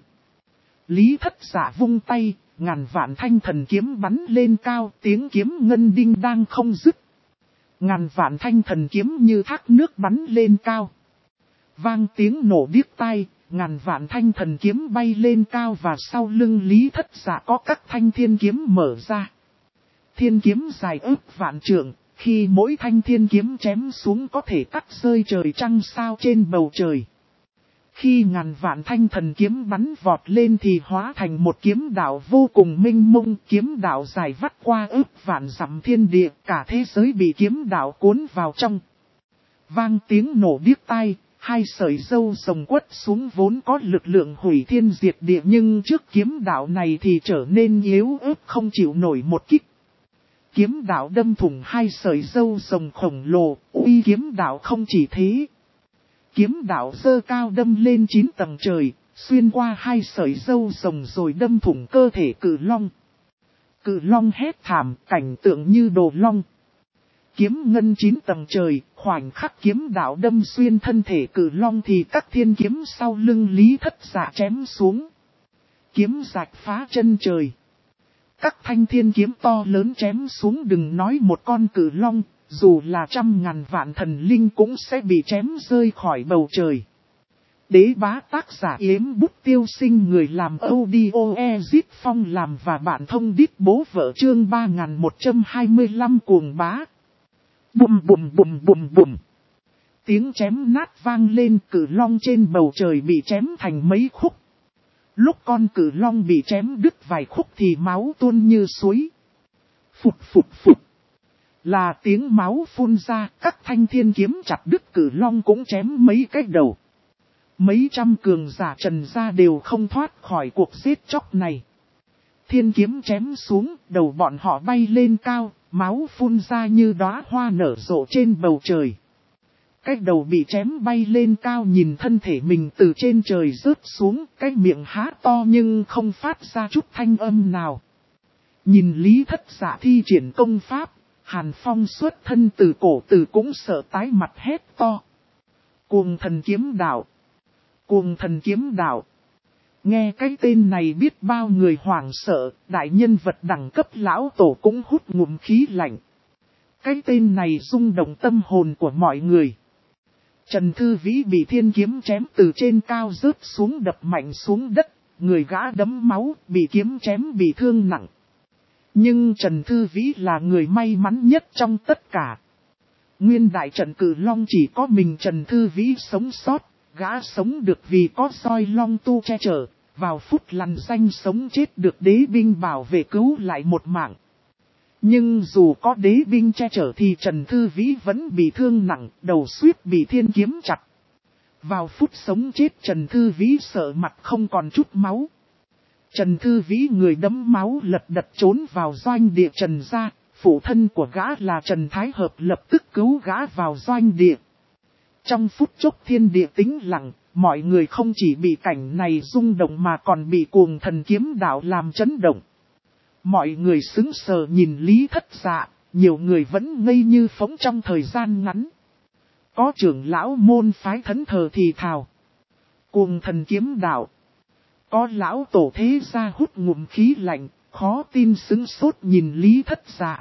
Lý Thất Dạ vung tay, ngàn vạn thanh thần kiếm bắn lên cao, tiếng kiếm ngân đinh đang không dứt. Ngàn vạn thanh thần kiếm như thác nước bắn lên cao. Vang tiếng nổ điếc tai. Ngàn vạn thanh thần kiếm bay lên cao và sau lưng Lý Thất Dạ có các thanh thiên kiếm mở ra. Thiên kiếm dài ước vạn trượng, khi mỗi thanh thiên kiếm chém xuống có thể cắt rơi trời trăng sao trên bầu trời. Khi ngàn vạn thanh thần kiếm bắn vọt lên thì hóa thành một kiếm đạo vô cùng minh mông, kiếm đạo dài vắt qua ước vạn dặm thiên địa, cả thế giới bị kiếm đạo cuốn vào trong. Vang tiếng nổ điếc tai. Hai sợi dâu rồng quất xuống vốn có lực lượng hủy thiên diệt địa nhưng trước kiếm đạo này thì trở nên yếu ớt không chịu nổi một kích. Kiếm đạo đâm thủng hai sợi dâu rồng khổng lồ, uy kiếm đạo không chỉ thế. Kiếm đạo dơ cao đâm lên 9 tầng trời, xuyên qua hai sợi dâu rồng rồi đâm thủng cơ thể Cự Long. Cự Long hét thảm, cảnh tượng như đồ long. Kiếm ngân 9 tầng trời, khoảnh khắc kiếm đạo đâm xuyên thân thể Cự Long thì các thiên kiếm sau lưng Lý Thất Dạ chém xuống. Kiếm rạch phá chân trời. Các thanh thiên kiếm to lớn chém xuống đừng nói một con Cự Long, dù là trăm ngàn vạn thần linh cũng sẽ bị chém rơi khỏi bầu trời. Đế bá tác giả Yếm Bút Tiêu Sinh người làm audio Ezit Phong làm và bạn thông đít bố vợ chương 3125 cuồng bá. Bùm bùm bùm bùm bùm. Tiếng chém nát vang lên Cự Long trên bầu trời bị chém thành mấy khúc. Lúc con Cự Long bị chém đứt vài khúc thì máu tuôn như suối. Phụt phụt phụt. Là tiếng máu phun ra, các thanh thiên kiếm chặt đứt Cự Long cũng chém mấy cái đầu. Mấy trăm cường giả Trần gia đều không thoát khỏi cuộc giết chóc này. Thiên kiếm chém xuống, đầu bọn họ bay lên cao, máu phun ra như đóa hoa nở rộ trên bầu trời. Cái đầu bị chém bay lên cao nhìn thân thể mình từ trên trời rớt xuống, cái miệng há to nhưng không phát ra chút thanh âm nào. Nhìn Lý Thất Dạ thi triển công pháp, Hàn Phong xuất thân từ cổ tử cũng sợ tái mặt hét to. Cuồng thần kiếm đạo. Cuồng thần kiếm đạo. Nghe cái tên này biết bao người hoảng sợ, đại nhân vật đẳng cấp lão tổ cũng hút ngụm khí lạnh. Cái tên này rung động tâm hồn của mọi người. Trần Thư Vĩ bị thiên kiếm chém từ trên cao rớt xuống đập mạnh xuống đất, người gã đấm máu, bị kiếm chém bị thương nặng. Nhưng Trần Thư Vĩ là người may mắn nhất trong tất cả. Nguyên đại trận Cử Long chỉ có mình Trần Thư Vĩ sống sót, gã sống được vì có soi long tu che chở, vào phút lằn danh sống chết được đế binh bảo vệ cứu lại một mạng. Nhưng dù có đế binh che chở thì Trần Thư Vĩ vẫn bị thương nặng, đầu suýt bị thiên kiếm chặt. Vào phút sống chết Trần Thư Vĩ sợ mặt không còn chút máu. Trần Thư Vĩ người đẫm máu lật đật trốn vào doanh địa Trần gia, phụ thân của gã là Trần Thái Hợp lập tức cứu gã vào doanh địa. Trong phút chốc thiên địa tĩnh lặng, mọi người không chỉ bị cảnh này rung động mà còn bị cuồng thần kiếm đạo làm chấn động. Mọi người sững sờ nhìn Lý Thất Dạ, nhiều người vẫn ngây như phóng trong thời gian ngắn. Có trưởng lão môn phái thẫn thờ thì thào. Cuồng thần kiếm đạo. Có lão tổ thế gia hút ngụm khí lạnh, khó tin sững sốt nhìn Lý Thất Dạ.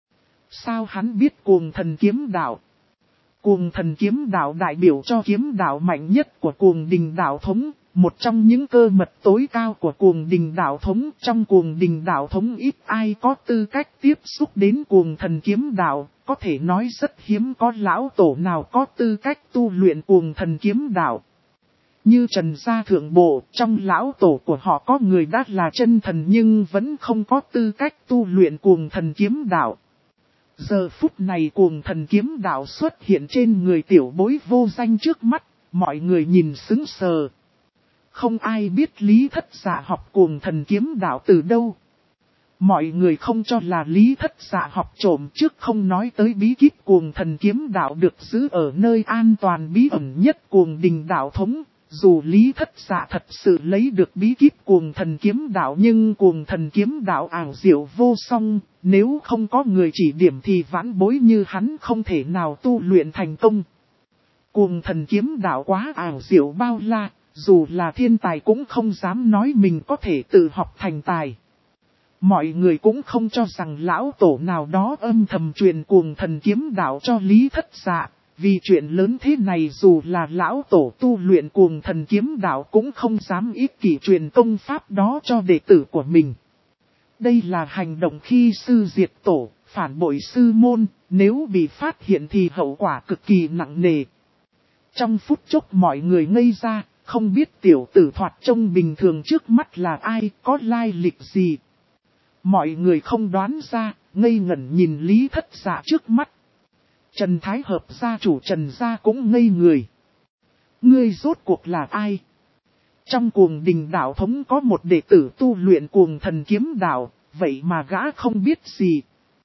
Sao hắn biết cuồng thần kiếm đạo? Cuồng thần kiếm đạo đại biểu cho kiếm đạo mạnh nhất của cuồng đình đạo thống, một trong những cơ mật tối cao của cuồng đình đạo thống. Trong cuồng đình đạo thống ít ai có tư cách tiếp xúc đến cuồng thần kiếm đạo, có thể nói rất hiếm có lão tổ nào có tư cách tu luyện cuồng thần kiếm đạo. Như Trần gia thượng bộ, trong lão tổ của họ có người đã là chân thần nhưng vẫn không có tư cách tu luyện cuồng thần kiếm đạo. Giờ phút này cuồng thần kiếm đạo xuất hiện trên người tiểu bối vô danh trước mắt, mọi người nhìn sững sờ. Không ai biết Lý Thất Dạ học cuồng thần kiếm đạo từ đâu. Mọi người không cho là Lý Thất Dạ học trộm trước, không nói tới bí kíp cuồng thần kiếm đạo được giữ ở nơi an toàn bí ẩn nhất cuồng đình đạo thống. Dù Lý Thất Dạ thật sự lấy được bí kíp cuồng thần kiếm đạo nhưng cuồng thần kiếm đạo ảo diệu vô song, nếu không có người chỉ điểm thì vãn bối như hắn không thể nào tu luyện thành công. Cuồng thần kiếm đạo quá ảo diệu bao la, dù là thiên tài cũng không dám nói mình có thể tự học thành tài. Mọi người cũng không cho rằng lão tổ nào đó âm thầm truyền cuồng thần kiếm đạo cho Lý Thất Dạ. Vì chuyện lớn thế này dù là lão tổ tu luyện cuồng thần kiếm đạo cũng không dám ích kỷ truyền công pháp đó cho đệ tử của mình. Đây là hành động khi sư diệt tổ, phản bội sư môn, nếu bị phát hiện thì hậu quả cực kỳ nặng nề. Trong phút chốc mọi người ngây ra, không biết tiểu tử thoạt trông bình thường trước mắt là ai, có lai lịch gì. Mọi người không đoán ra, ngây ngẩn nhìn Lý Thất Dạ trước mắt. Trần Thái Hợp gia chủ Trần gia cũng ngây người. Ngươi rốt cuộc là ai? Trong cuồng đình đạo thống có một đệ tử tu luyện cuồng thần kiếm đạo, vậy mà gã không biết gì.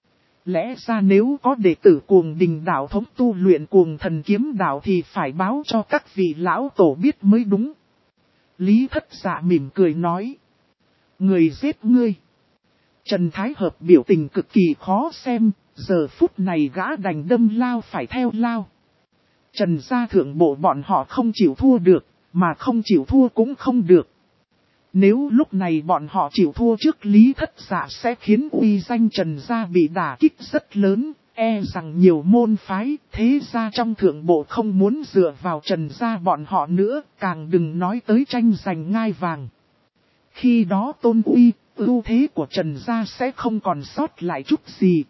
Lẽ ra nếu có đệ tử cuồng đình đạo thống tu luyện cuồng thần kiếm đạo thì phải báo cho các vị lão tổ biết mới đúng. Lý Thất Dạ mỉm cười nói. Người giết ngươi. Trần Thái Hợp biểu tình cực kỳ khó xem. Giờ phút này gã đành đâm lao phải theo lao. Trần gia thượng bộ bọn họ không chịu thua được, mà không chịu thua cũng không được. Nếu lúc này bọn họ chịu thua trước Lý Thất Dạ sẽ khiến uy danh Trần gia bị đả kích rất lớn, e rằng nhiều môn phái, thế gia trong thượng bộ không muốn dựa vào Trần gia bọn họ nữa, càng đừng nói tới tranh giành ngai vàng. Khi đó tôn uy, ưu thế của Trần gia sẽ không còn sót lại chút gì.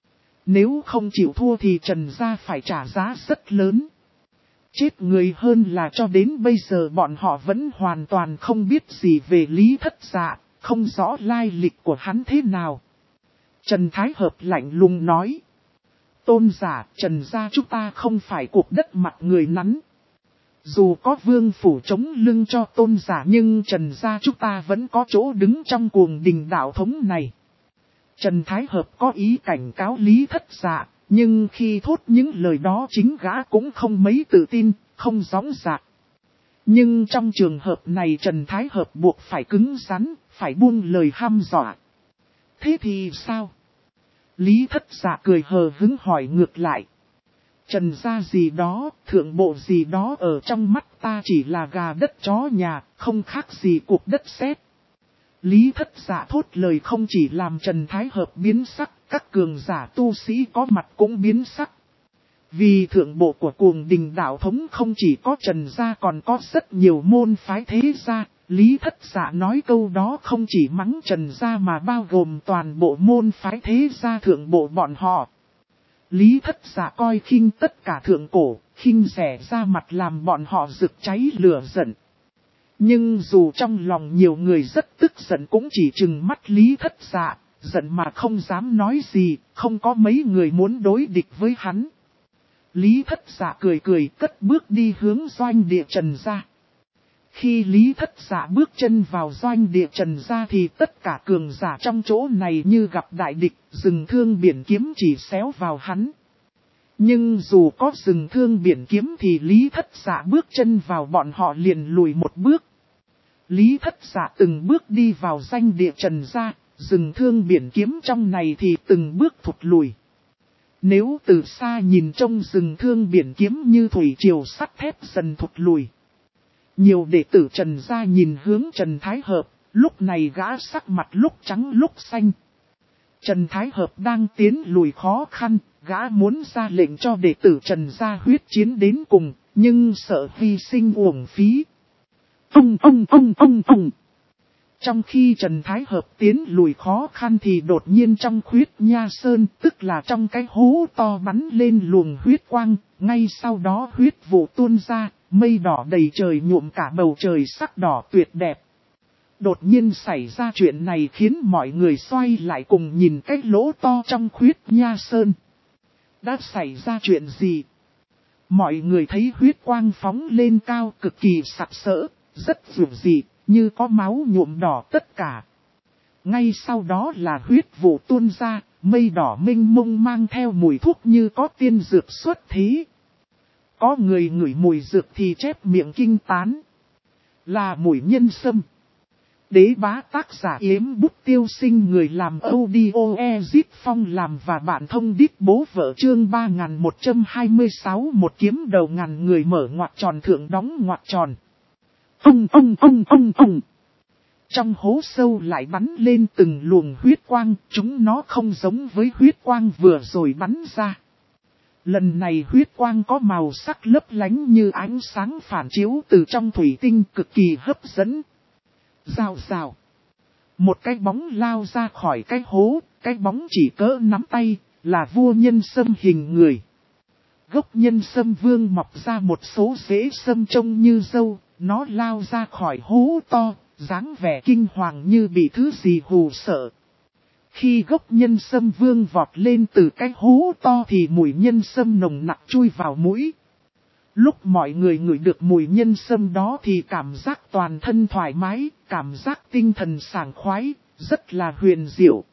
Nếu không chịu thua thì Trần gia phải trả giá rất lớn. Chết người hơn là cho đến bây giờ bọn họ vẫn hoàn toàn không biết gì về Lý Thất Dạ, không rõ lai lịch của hắn thế nào. Trần Thái Hợp lạnh lùng nói. Tôn giả, Trần gia chúng ta không phải cuộc đất mặt người nắn. Dù có vương phủ chống lưng cho tôn giả nhưng Trần gia chúng ta vẫn có chỗ đứng trong cuồng đình đạo thống này. Trần Thái Hợp có ý cảnh cáo Lý Thất Dạ, nhưng khi thốt những lời đó chính gã cũng không mấy tự tin, không gióng dạc. Nhưng trong trường hợp này Trần Thái Hợp buộc phải cứng rắn, phải buông lời hăm dọa. Thế thì sao? Lý Thất Dạ cười hờ hững hỏi ngược lại. Trần gia gì đó, thượng bộ gì đó ở trong mắt ta chỉ là gà đất chó nhà, không khác gì cuộc đất sét. Lý Thất Dạ thốt lời không chỉ làm Trần Thái Hợp biến sắc, các cường giả tu sĩ có mặt cũng biến sắc. Vì thượng bộ của cuồng đình đạo thống không chỉ có Trần gia còn có rất nhiều môn phái thế gia, Lý Thất Dạ nói câu đó không chỉ mắng Trần gia mà bao gồm toàn bộ môn phái thế gia thượng bộ bọn họ. Lý Thất Dạ coi khinh tất cả thượng cổ, khinh rẻ ra mặt làm bọn họ rực cháy lửa giận. Nhưng dù trong lòng nhiều người rất tức giận cũng chỉ trừng mắt Lý Thất Dạ, giận mà không dám nói gì, không có mấy người muốn đối địch với hắn. Lý Thất Dạ cười cười cất bước đi hướng doanh địa Trần gia. Khi Lý Thất Dạ bước chân vào doanh địa Trần gia thì tất cả cường giả trong chỗ này như gặp đại địch, rừng thương biển kiếm chỉ xéo vào hắn. Nhưng dù có rừng thương biển kiếm thì Lý Thất Dạ bước chân vào bọn họ liền lùi một bước. Lý Thất Dạ từng bước đi vào doanh địa Trần gia, rừng thương biển kiếm trong này thì từng bước thụt lùi. Nếu từ xa nhìn trông rừng thương biển kiếm như thủy triều sắt thép dần thụt lùi. Nhiều đệ tử Trần gia nhìn hướng Trần Thái Hợp, lúc này gã sắc mặt lúc trắng lúc xanh. Trần Thái Hợp đang tiến lùi khó khăn, gã muốn ra lệnh cho đệ tử Trần gia huyết chiến đến cùng, nhưng sợ hy sinh uổng phí. Trong khi Trần Thái Hợp tiến lùi khó khăn thì đột nhiên trong khuyết nha sơn, tức là trong cái hố to bắn lên luồng huyết quang, ngay sau đó huyết vụ tuôn ra, mây đỏ đầy trời nhuộm cả bầu trời sắc đỏ tuyệt đẹp. Đột nhiên xảy ra chuyện này khiến mọi người xoay lại cùng nhìn cái lỗ to trong khuyết nha sơn. Đã xảy ra chuyện gì? Mọi người thấy huyết quang phóng lên cao cực kỳ sặc sỡ, rất dịu dị, như có máu nhuộm đỏ tất cả. Ngay sau đó là huyết vụ tuôn ra, mây đỏ mênh mông mang theo mùi thuốc như có tiên dược xuất thế. Có người ngửi mùi dược thì chép miệng kinh tán. Là mùi nhân sâm. Đế bá tác giả Yếm Bút Tiêu Sinh, người làm audio Ezip Phong làm và bạn thông đít bố vợ chương 3126, một kiếm đầu ngàn người mở ngoặc tròn thượng đóng ngoặc tròn. Trong hố sâu lại bắn lên từng luồng huyết quang, chúng nó không giống với huyết quang vừa rồi bắn ra. Lần này huyết quang có màu sắc lấp lánh như ánh sáng phản chiếu từ trong thủy tinh, cực kỳ hấp dẫn. Rào rào. Một cái bóng lao ra khỏi cái hố, cái bóng chỉ cỡ nắm tay, là vua nhân sâm hình người. Gốc nhân sâm vương mọc ra một số rễ sâm trông như dâu, nó lao ra khỏi hố to, dáng vẻ kinh hoàng như bị thứ gì hù sợ. Khi gốc nhân sâm vương vọt lên từ cái hố to thì mùi nhân sâm nồng nặc chui vào mũi. Lúc mọi người ngửi được mùi nhân sâm đó thì cảm giác toàn thân thoải mái, cảm giác tinh thần sảng khoái, rất là huyền diệu.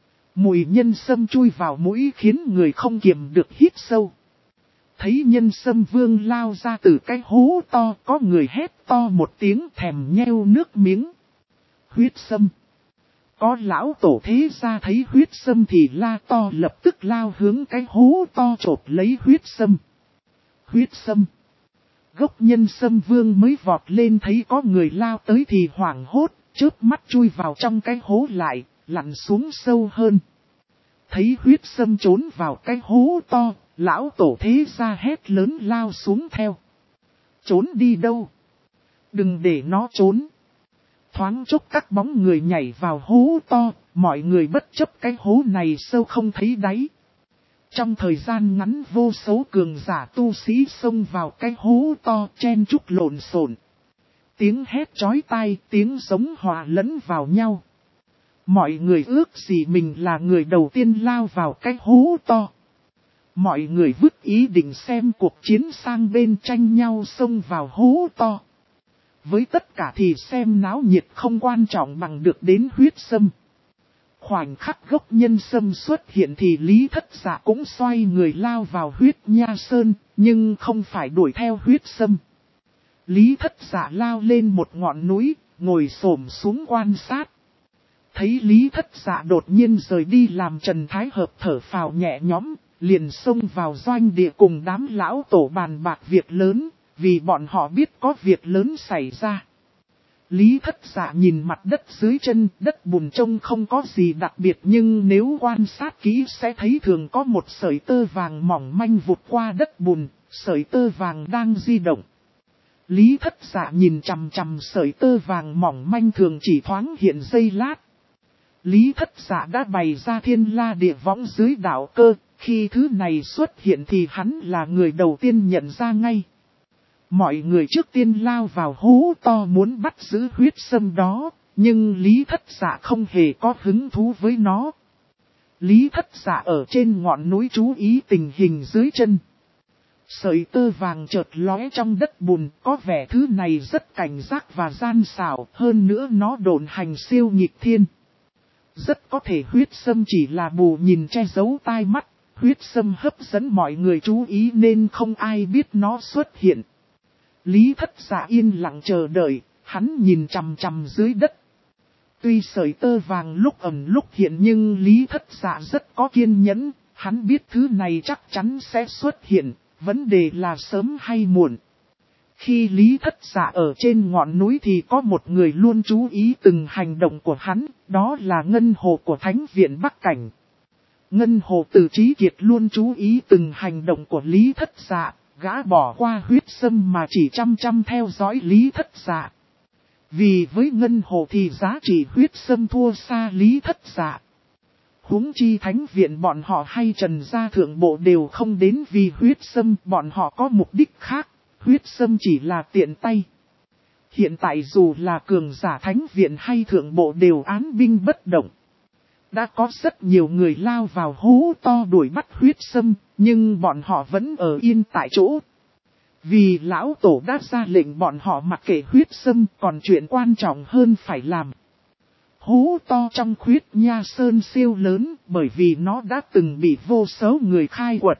Mùi nhân sâm chui vào mũi khiến người không kiềm được hít sâu. Thấy nhân sâm vương lao ra từ cái hố to, có người hét to một tiếng thèm nheo nước miếng. Huyết sâm. Có lão tổ thế gia thấy huyết sâm thì la to lập tức lao hướng cái hố to chộp lấy huyết sâm. Huyết sâm. Gốc nhân sâm vương mới vọt lên thấy có người lao tới thì hoảng hốt, chớp mắt chui vào trong cái hố lại, lặn xuống sâu hơn. Thấy huyết sâm trốn vào cái hố to, lão tổ thế gia hét lớn lao xuống theo. Trốn đi đâu? Đừng để nó trốn. Thoáng chốc các bóng người nhảy vào hố to, mọi người bất chấp cái hố này sâu không thấy đáy. Trong thời gian ngắn vô số cường giả tu sĩ xông vào cái hố to chen chúc lộn xộn. Tiếng hét chói tai, tiếng giống hòa lẫn vào nhau. Mọi người ước gì mình là người đầu tiên lao vào cái hố to. Mọi người vứt ý định xem cuộc chiến sang bên tranh nhau xông vào hố to. Với tất cả thì xem náo nhiệt không quan trọng bằng được đến huyết sâm. Khoảnh khắc gốc nhân sâm xuất hiện thì Lý Thất Dạ cũng xoay người lao vào huyết nha sơn, nhưng không phải đuổi theo huyết sâm. Lý Thất Dạ lao lên một ngọn núi, ngồi xổm xuống quan sát. Thấy Lý Thất Dạ đột nhiên rời đi làm Trần Thái Hợp thở phào nhẹ nhõm, liền xông vào doanh địa cùng đám lão tổ bàn bạc việc lớn, vì bọn họ biết có việc lớn xảy ra. Lý Thất Dạ nhìn mặt đất dưới chân, đất bùn trông không có gì đặc biệt nhưng nếu quan sát kỹ sẽ thấy thường có một sợi tơ vàng mỏng manh vụt qua đất bùn, sợi tơ vàng đang di động. Lý Thất Dạ nhìn chằm chằm sợi tơ vàng mỏng manh thường chỉ thoáng hiện giây lát. Lý Thất Dạ đã bày ra thiên la địa võng dưới đạo cơ, khi thứ này xuất hiện thì hắn là người đầu tiên nhận ra ngay. Mọi người trước tiên lao vào hố to muốn bắt giữ huyết sâm đó, nhưng Lý Thất Dạ không hề có hứng thú với nó. Lý Thất Dạ ở trên ngọn núi chú ý tình hình dưới chân. Sợi tơ vàng chợt lóe trong đất bùn, có vẻ thứ này rất cảnh giác và gian xảo, hơn nữa nó độn hành siêu nghịch thiên. Rất có thể huyết sâm chỉ là bù nhìn che giấu tai mắt, huyết sâm hấp dẫn mọi người chú ý nên không ai biết nó xuất hiện. Lý Thất Dạ yên lặng chờ đợi, hắn nhìn chằm chằm dưới đất. Tuy sợi tơ vàng lúc ẩn lúc hiện nhưng Lý Thất Dạ rất có kiên nhẫn, hắn biết thứ này chắc chắn sẽ xuất hiện, vấn đề là sớm hay muộn. Khi Lý Thất Dạ ở trên ngọn núi thì có một người luôn chú ý từng hành động của hắn, đó là Ngân Hồ của Thánh viện Bắc Cảnh. Ngân Hồ Từ Chí Kiệt luôn chú ý từng hành động của Lý Thất Dạ, gã bỏ qua huyết sâm mà chỉ chăm chăm theo dõi Lý Thất Dạ. Vì với Ngân Hồ thì giá trị huyết sâm thua xa Lý Thất Dạ. Huống chi Thánh viện bọn họ hay Trần gia thượng bộ đều không đến vì huyết sâm, bọn họ có mục đích khác, huyết sâm chỉ là tiện tay. Hiện tại dù là cường giả Thánh viện hay thượng bộ đều án binh bất động. Đã có rất nhiều người lao vào hố to đuổi bắt huyết sâm, nhưng bọn họ vẫn ở yên tại chỗ. Vì lão tổ đã ra lệnh bọn họ mặc kệ huyết sâm, còn chuyện quan trọng hơn phải làm. Hố to trong Khuyết Nha Sơn siêu lớn bởi vì nó đã từng bị vô số người khai quật.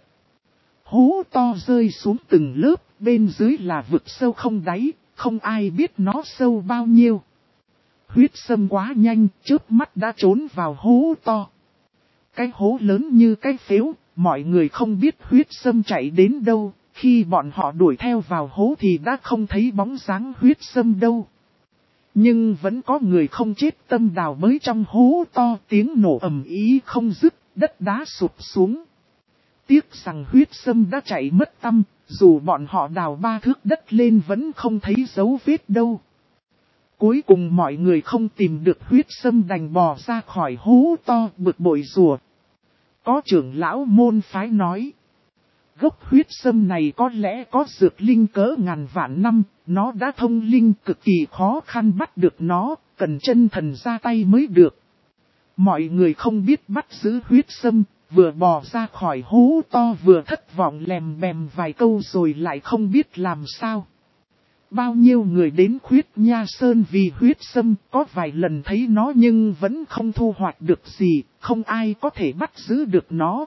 Hố to rơi xuống từng lớp, bên dưới là vực sâu không đáy, không ai biết nó sâu bao nhiêu. Huyết sâm quá nhanh, chớp mắt đã trốn vào hố to. Cái hố lớn như cái phếu, mọi người không biết huyết sâm chạy đến đâu, khi bọn họ đuổi theo vào hố thì đã không thấy bóng dáng huyết sâm đâu. Nhưng vẫn có người không chết tâm đào bới trong hố to, tiếng nổ ầm ĩ không dứt, đất đá sụp xuống. Tiếc rằng huyết sâm đã chạy mất tăm, dù bọn họ đào 3 thước đất lên vẫn không thấy dấu vết đâu. Cuối cùng mọi người không tìm được huyết sâm đành bò ra khỏi hố to bực bội rùa. Có trưởng lão môn phái nói. Gốc huyết sâm này có lẽ có dược linh cỡ ngàn vạn năm, nó đã thông linh cực kỳ khó khăn bắt được nó, cần chân thần ra tay mới được. Mọi người không biết bắt giữ huyết sâm, vừa bò ra khỏi hố to vừa thất vọng lèm bèm vài câu rồi lại không biết làm sao. Bao nhiêu người đến Khuyết Nha Sơn vì huyết sâm, có vài lần thấy nó nhưng vẫn không thu hoạch được gì, không ai có thể bắt giữ được nó.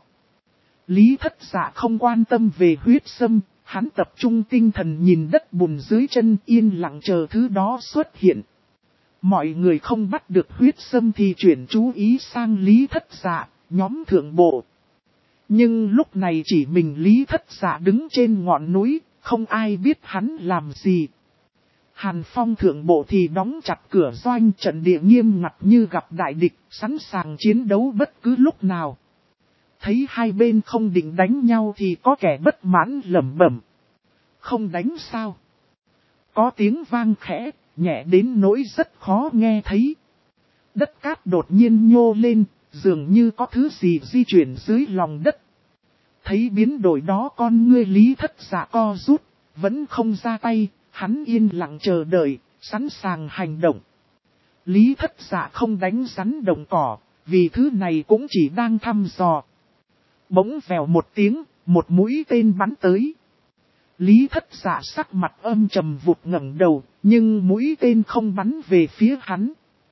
Lý Thất Dạ không quan tâm về huyết sâm, hắn tập trung tinh thần nhìn đất bùn dưới chân yên lặng chờ thứ đó xuất hiện. Mọi người không bắt được huyết sâm thì chuyển chú ý sang Lý Thất Dạ, nhóm thượng bộ. Nhưng lúc này chỉ mình Lý Thất Dạ đứng trên ngọn núi, không ai biết hắn làm gì. Hàn Phong thượng bộ thì đóng chặt cửa doanh, trận địa nghiêm ngặt như gặp đại địch, sẵn sàng chiến đấu bất cứ lúc nào. Thấy hai bên không định đánh nhau thì có kẻ bất mãn lẩm bẩm. Không đánh sao? Có tiếng vang khẽ, nhẹ đến nỗi rất khó nghe thấy. Đất cát đột nhiên nhô lên, dường như có thứ gì di chuyển dưới lòng đất. Thấy biến đổi đó con ngươi Lý Thất Dạ co rút, vẫn không ra tay, hắn yên lặng chờ đợi, sẵn sàng hành động. Lý Thất Dạ không đánh rắn động cỏ, vì thứ này cũng chỉ đang thăm dò. Bỗng vèo một tiếng, một mũi tên bắn tới. Lý Thất Dạ sắc mặt âm trầm vụt ngẩng đầu, nhưng mũi tên không bắn về phía hắn.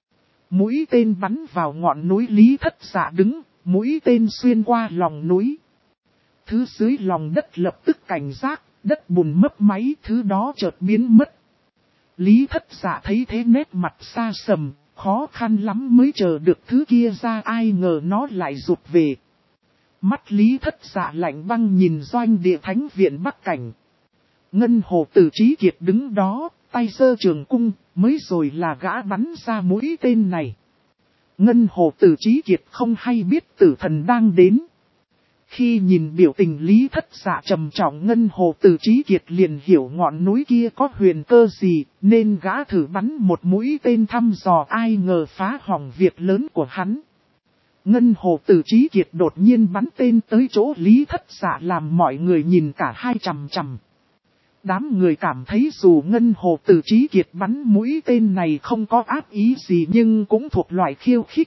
Mũi tên bắn vào ngọn núi Lý Thất Dạ đứng, mũi tên xuyên qua lòng núi. Thứ dưới lòng đất lập tức cảnh giác, đất bùn mấp máy, thứ đó chợt biến mất. Lý Thất Dạ thấy thế nét mặt xa sầm, khó khăn lắm mới chờ được thứ kia ra, ai ngờ nó lại rụt về. Mắt Lý Thất Dạ lạnh băng nhìn doanh địa Thánh viện Bắc Cảnh. Ngân Hồ Từ Chí Kiệt đứng đó, tay giơ trường cung, mới rồi là gã bắn ra mũi tên này. Ngân Hồ Từ Chí Kiệt không hay biết tử thần đang đến. Khi nhìn biểu tình Lý Thất Dạ trầm trọng, Ngân Hồ Từ Chí Kiệt liền hiểu ngọn núi kia có huyền cơ gì, nên gã thử bắn một mũi tên thăm dò, ai ngờ phá hỏng việc lớn của hắn. Ngân Hồ Từ Chí Kiệt đột nhiên bắn tên tới chỗ Lý Thất Dạ làm mọi người nhìn cả hai chằm chằm. Đám người cảm thấy dù Ngân Hồ Từ Chí Kiệt bắn mũi tên này không có ác ý gì nhưng cũng thuộc loại khiêu khích.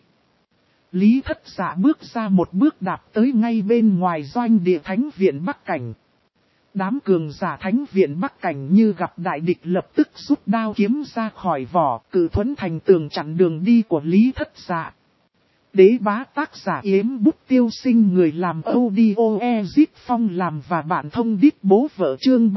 Lý Thất Dạ bước ra một bước đạp tới ngay bên ngoài doanh địa Thánh viện Bắc Cảnh. Đám cường giả Thánh viện Bắc Cảnh như gặp đại địch lập tức rút đao kiếm ra khỏi vỏ, cự thuẫn thành tường chặn đường đi của Lý Thất Dạ. Đế bá tác giả Yếm Bút Tiêu Sinh, người làm audio Ezit Phong làm và bạn thông đít bố vợ, chương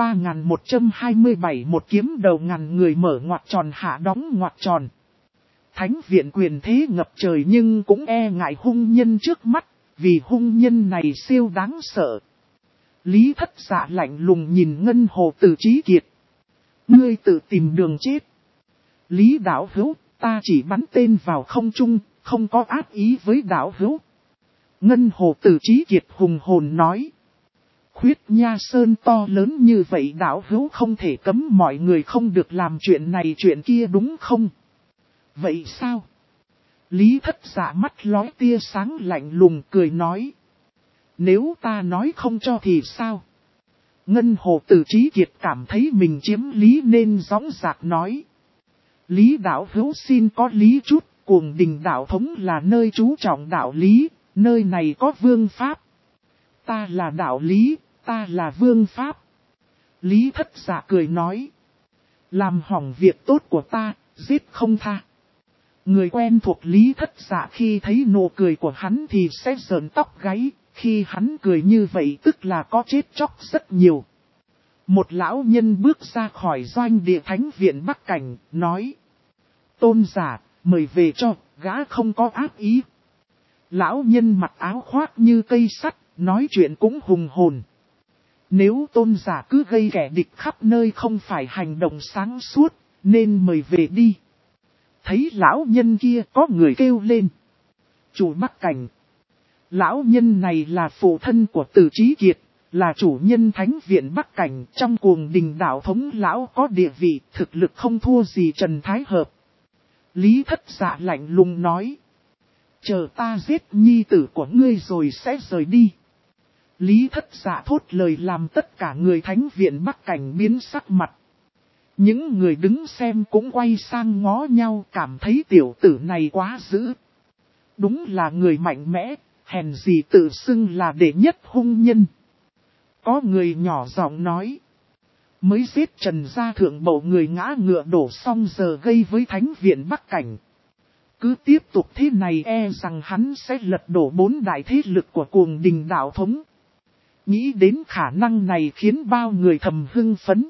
3127, một kiếm đầu ngàn người mở ngoặc tròn hạ đóng ngoặc tròn. Thánh viện quyền thế ngập trời nhưng cũng e ngại hung nhân trước mắt, vì hung nhân này siêu đáng sợ. Lý Thất Dạ lạnh lùng nhìn Ngân Hồ Từ Chí Kiệt. Ngươi tự tìm đường chết. Lý đạo hữu, ta chỉ bắn tên vào không trung, không có ác ý với đạo hữu. Ngân Hồ Từ Chí Kiệt hùng hồn nói. Khuyết Nha Sơn to lớn như vậy, đạo hữu không thể cấm mọi người không được làm chuyện này chuyện kia đúng không? Vậy sao? Lý Thất Dạ mắt lóe tia sáng lạnh lùng cười nói. Nếu ta nói không cho thì sao? Ngân Hồ Từ Chí Kiệt cảm thấy mình chiếm lý nên gióng dạc nói. Lý đạo hữu xin có lý chút, Cuồng Đình đạo thống là nơi chú trọng đạo lý, nơi này có vương pháp. Ta là đạo lý, ta là vương pháp. Lý Thất Dạ cười nói. Làm hỏng việc tốt của ta, giết không tha. Người quen thuộc Lý Thất Dạ khi thấy nụ cười của hắn thì sẽ sởn tóc gáy, khi hắn cười như vậy tức là có chết chóc rất nhiều. Một lão nhân bước ra khỏi doanh địa Thánh viện Bắc Cảnh, nói. Tôn giả, mời về cho, gã không có ác ý. Lão nhân mặc áo khoác như cây sắt, nói chuyện cũng hùng hồn. Nếu tôn giả cứ gây kẻ địch khắp nơi không phải hành động sáng suốt, nên mời về đi. Thấy lão nhân kia có người kêu lên. Chủ Bắc Cảnh. Lão nhân này là phụ thân của Từ Chí Kiệt, là chủ nhân Thánh viện Bắc Cảnh. Trong Cuồng Đình đạo thống lão có địa vị, thực lực không thua gì Trần Thái Hợp. Lý Thất Dạ lạnh lùng nói. Chờ ta giết nhi tử của ngươi rồi sẽ rời đi. Lý Thất Dạ thốt lời làm tất cả người Thánh viện Bắc Cảnh biến sắc mặt. Những người đứng xem cũng quay sang ngó nhau, cảm thấy tiểu tử này quá dữ. Đúng là người mạnh mẽ, hèn gì tự xưng là đệ nhất hung nhân. Có người nhỏ giọng nói. Mới giết Trần gia thượng bộ người ngã ngựa đổ xong giờ gây với Thánh viện Bắc Cảnh. Cứ tiếp tục thế này e rằng hắn sẽ lật đổ 4 đại thế lực của Cuồng Đình đạo thống. Nghĩ đến khả năng này khiến bao người thầm hưng phấn.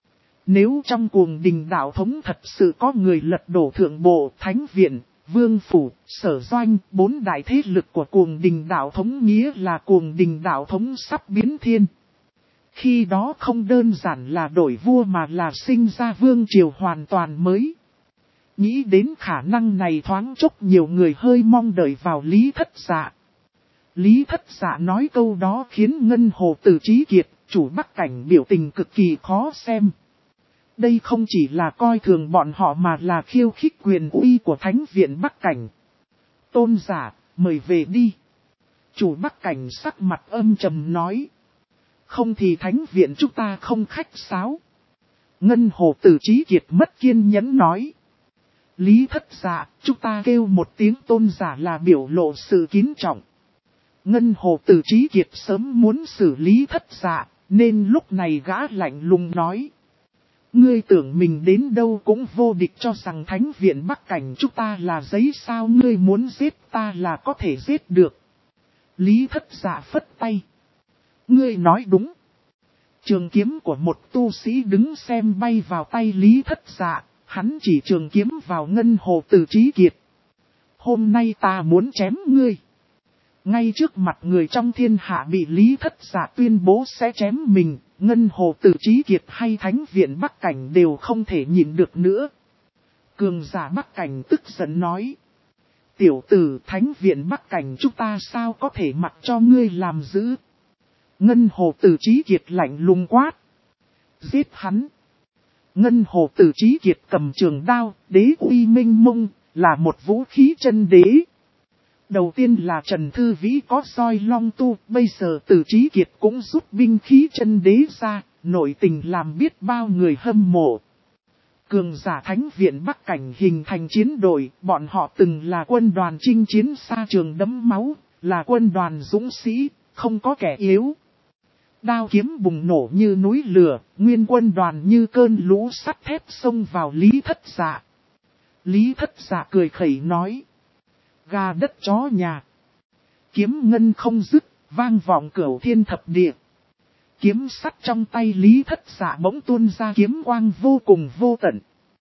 Nếu trong Cuồng Đình đạo thống thật sự có người lật đổ thượng bộ, Thánh viện, Vương phủ, Sở doanh, 4 đại thế lực của Cuồng Đình đạo thống, nghĩa là Cuồng Đình đạo thống sắp biến thiên. Khi đó không đơn giản là đổi vua mà là sinh ra vương triều hoàn toàn mới. Nghĩ đến khả năng này thoáng chốc nhiều người hơi mong đợi vào Lý Thất Dạ. Lý Thất Dạ nói câu đó khiến Ngân Hồ Từ Chí Kiệt, chủ Bắc Cảnh biểu tình cực kỳ khó xem. Đây không chỉ là coi thường bọn họ mà là khiêu khích quyền uy của Thánh viện Bắc Cảnh. Tôn giả, mời về đi. Chủ Bắc Cảnh sắc mặt âm trầm nói. Không thì Thánh viện chúng ta không khách sáo. Ngân Hồ Từ Chí Kiệt mất kiên nhẫn nói. Lý Thất Dạ, chúng ta kêu một tiếng tôn giả là biểu lộ sự kính trọng. Ngân Hồ Từ Chí Kiệt sớm muốn xử lý Thất Dạ, nên lúc này gã lạnh lùng nói. Ngươi tưởng mình đến đâu cũng vô địch, cho rằng Thánh viện Bắc Cảnh chúng ta là giấy sao, ngươi muốn giết ta là có thể giết được. Lý Thất Dạ phất tay. Ngươi nói đúng. Trường kiếm của một tu sĩ đứng xem bay vào tay Lý Thất Dạ, hắn chỉ trường kiếm vào Ngân Hồ Từ Chí Kiệt. Hôm nay ta muốn chém ngươi. Ngay trước mặt người trong thiên hạ bị Lý Thất Dạ tuyên bố sẽ chém mình, Ngân Hồ Từ Chí Kiệt hay Thánh viện Bắc Cảnh đều không thể nhịn được nữa. Cường giả Bắc Cảnh tức giận nói. Tiểu tử, Thánh viện Bắc Cảnh chúng ta sao có thể mặc cho ngươi làm giữ. Ngân Hồ Tử Chí Kiệt lạnh lùng quát. Giết hắn. Ngân Hồ Tử Chí Kiệt cầm trường đao, đế uy minh mông, là một vũ khí chân đế. Đầu tiên là Trần Thư Vĩ có soi long tu, bây giờ Tử Chí Kiệt cũng rút binh khí chân đế ra, nội tình làm biết bao người hâm mộ. Cường giả Thánh viện Bắc Cảnh hình thành chiến đội, bọn họ từng là quân đoàn chinh chiến xa trường đẫm máu, là quân đoàn dũng sĩ, không có kẻ yếu. Đao kiếm bùng nổ như núi lửa, nguyên quân đoàn như cơn lũ sắt thép xông vào Lý Thất Dạ. Lý Thất Dạ cười khẩy nói. Gà đất chó nhà. Kiếm ngân không dứt, vang vọng cửu thiên thập địa. Kiếm sắt trong tay Lý Thất Dạ bỗng tuôn ra kiếm quang vô cùng vô tận.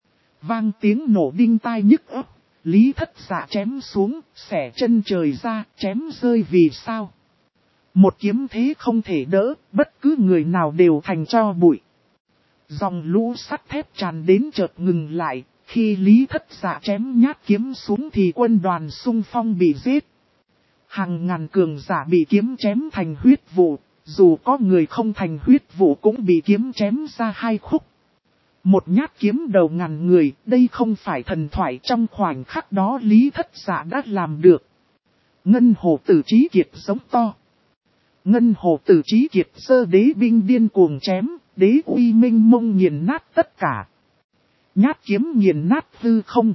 Vang tiếng nổ đinh tai nhức óc, Lý Thất Dạ chém xuống, xẻ chân trời ra, chém rơi vì sao. Một kiếm thế không thể đỡ, bất cứ người nào đều thành tro bụi. Dòng lũ sắt thép tràn đến chợt ngừng lại, khi Lý Thất Dạ chém nhát kiếm xuống thì quân đoàn xung phong bị giết. Hàng ngàn cường giả bị kiếm chém thành huyết vụ, dù có người không thành huyết vụ cũng bị kiếm chém ra hai khúc. Một nhát kiếm đầu ngàn người, đây không phải thần thoại, trong khoảnh khắc đó Lý Thất Dạ đã làm được. Ngân Hồ Tử Chí Kiệt giống to. Ngân Hồ Tử Chí Kiệt giơ đế binh điên cuồng chém, đế uy minh mông nghiền nát tất cả. Nhát kiếm nghiền nát hư không.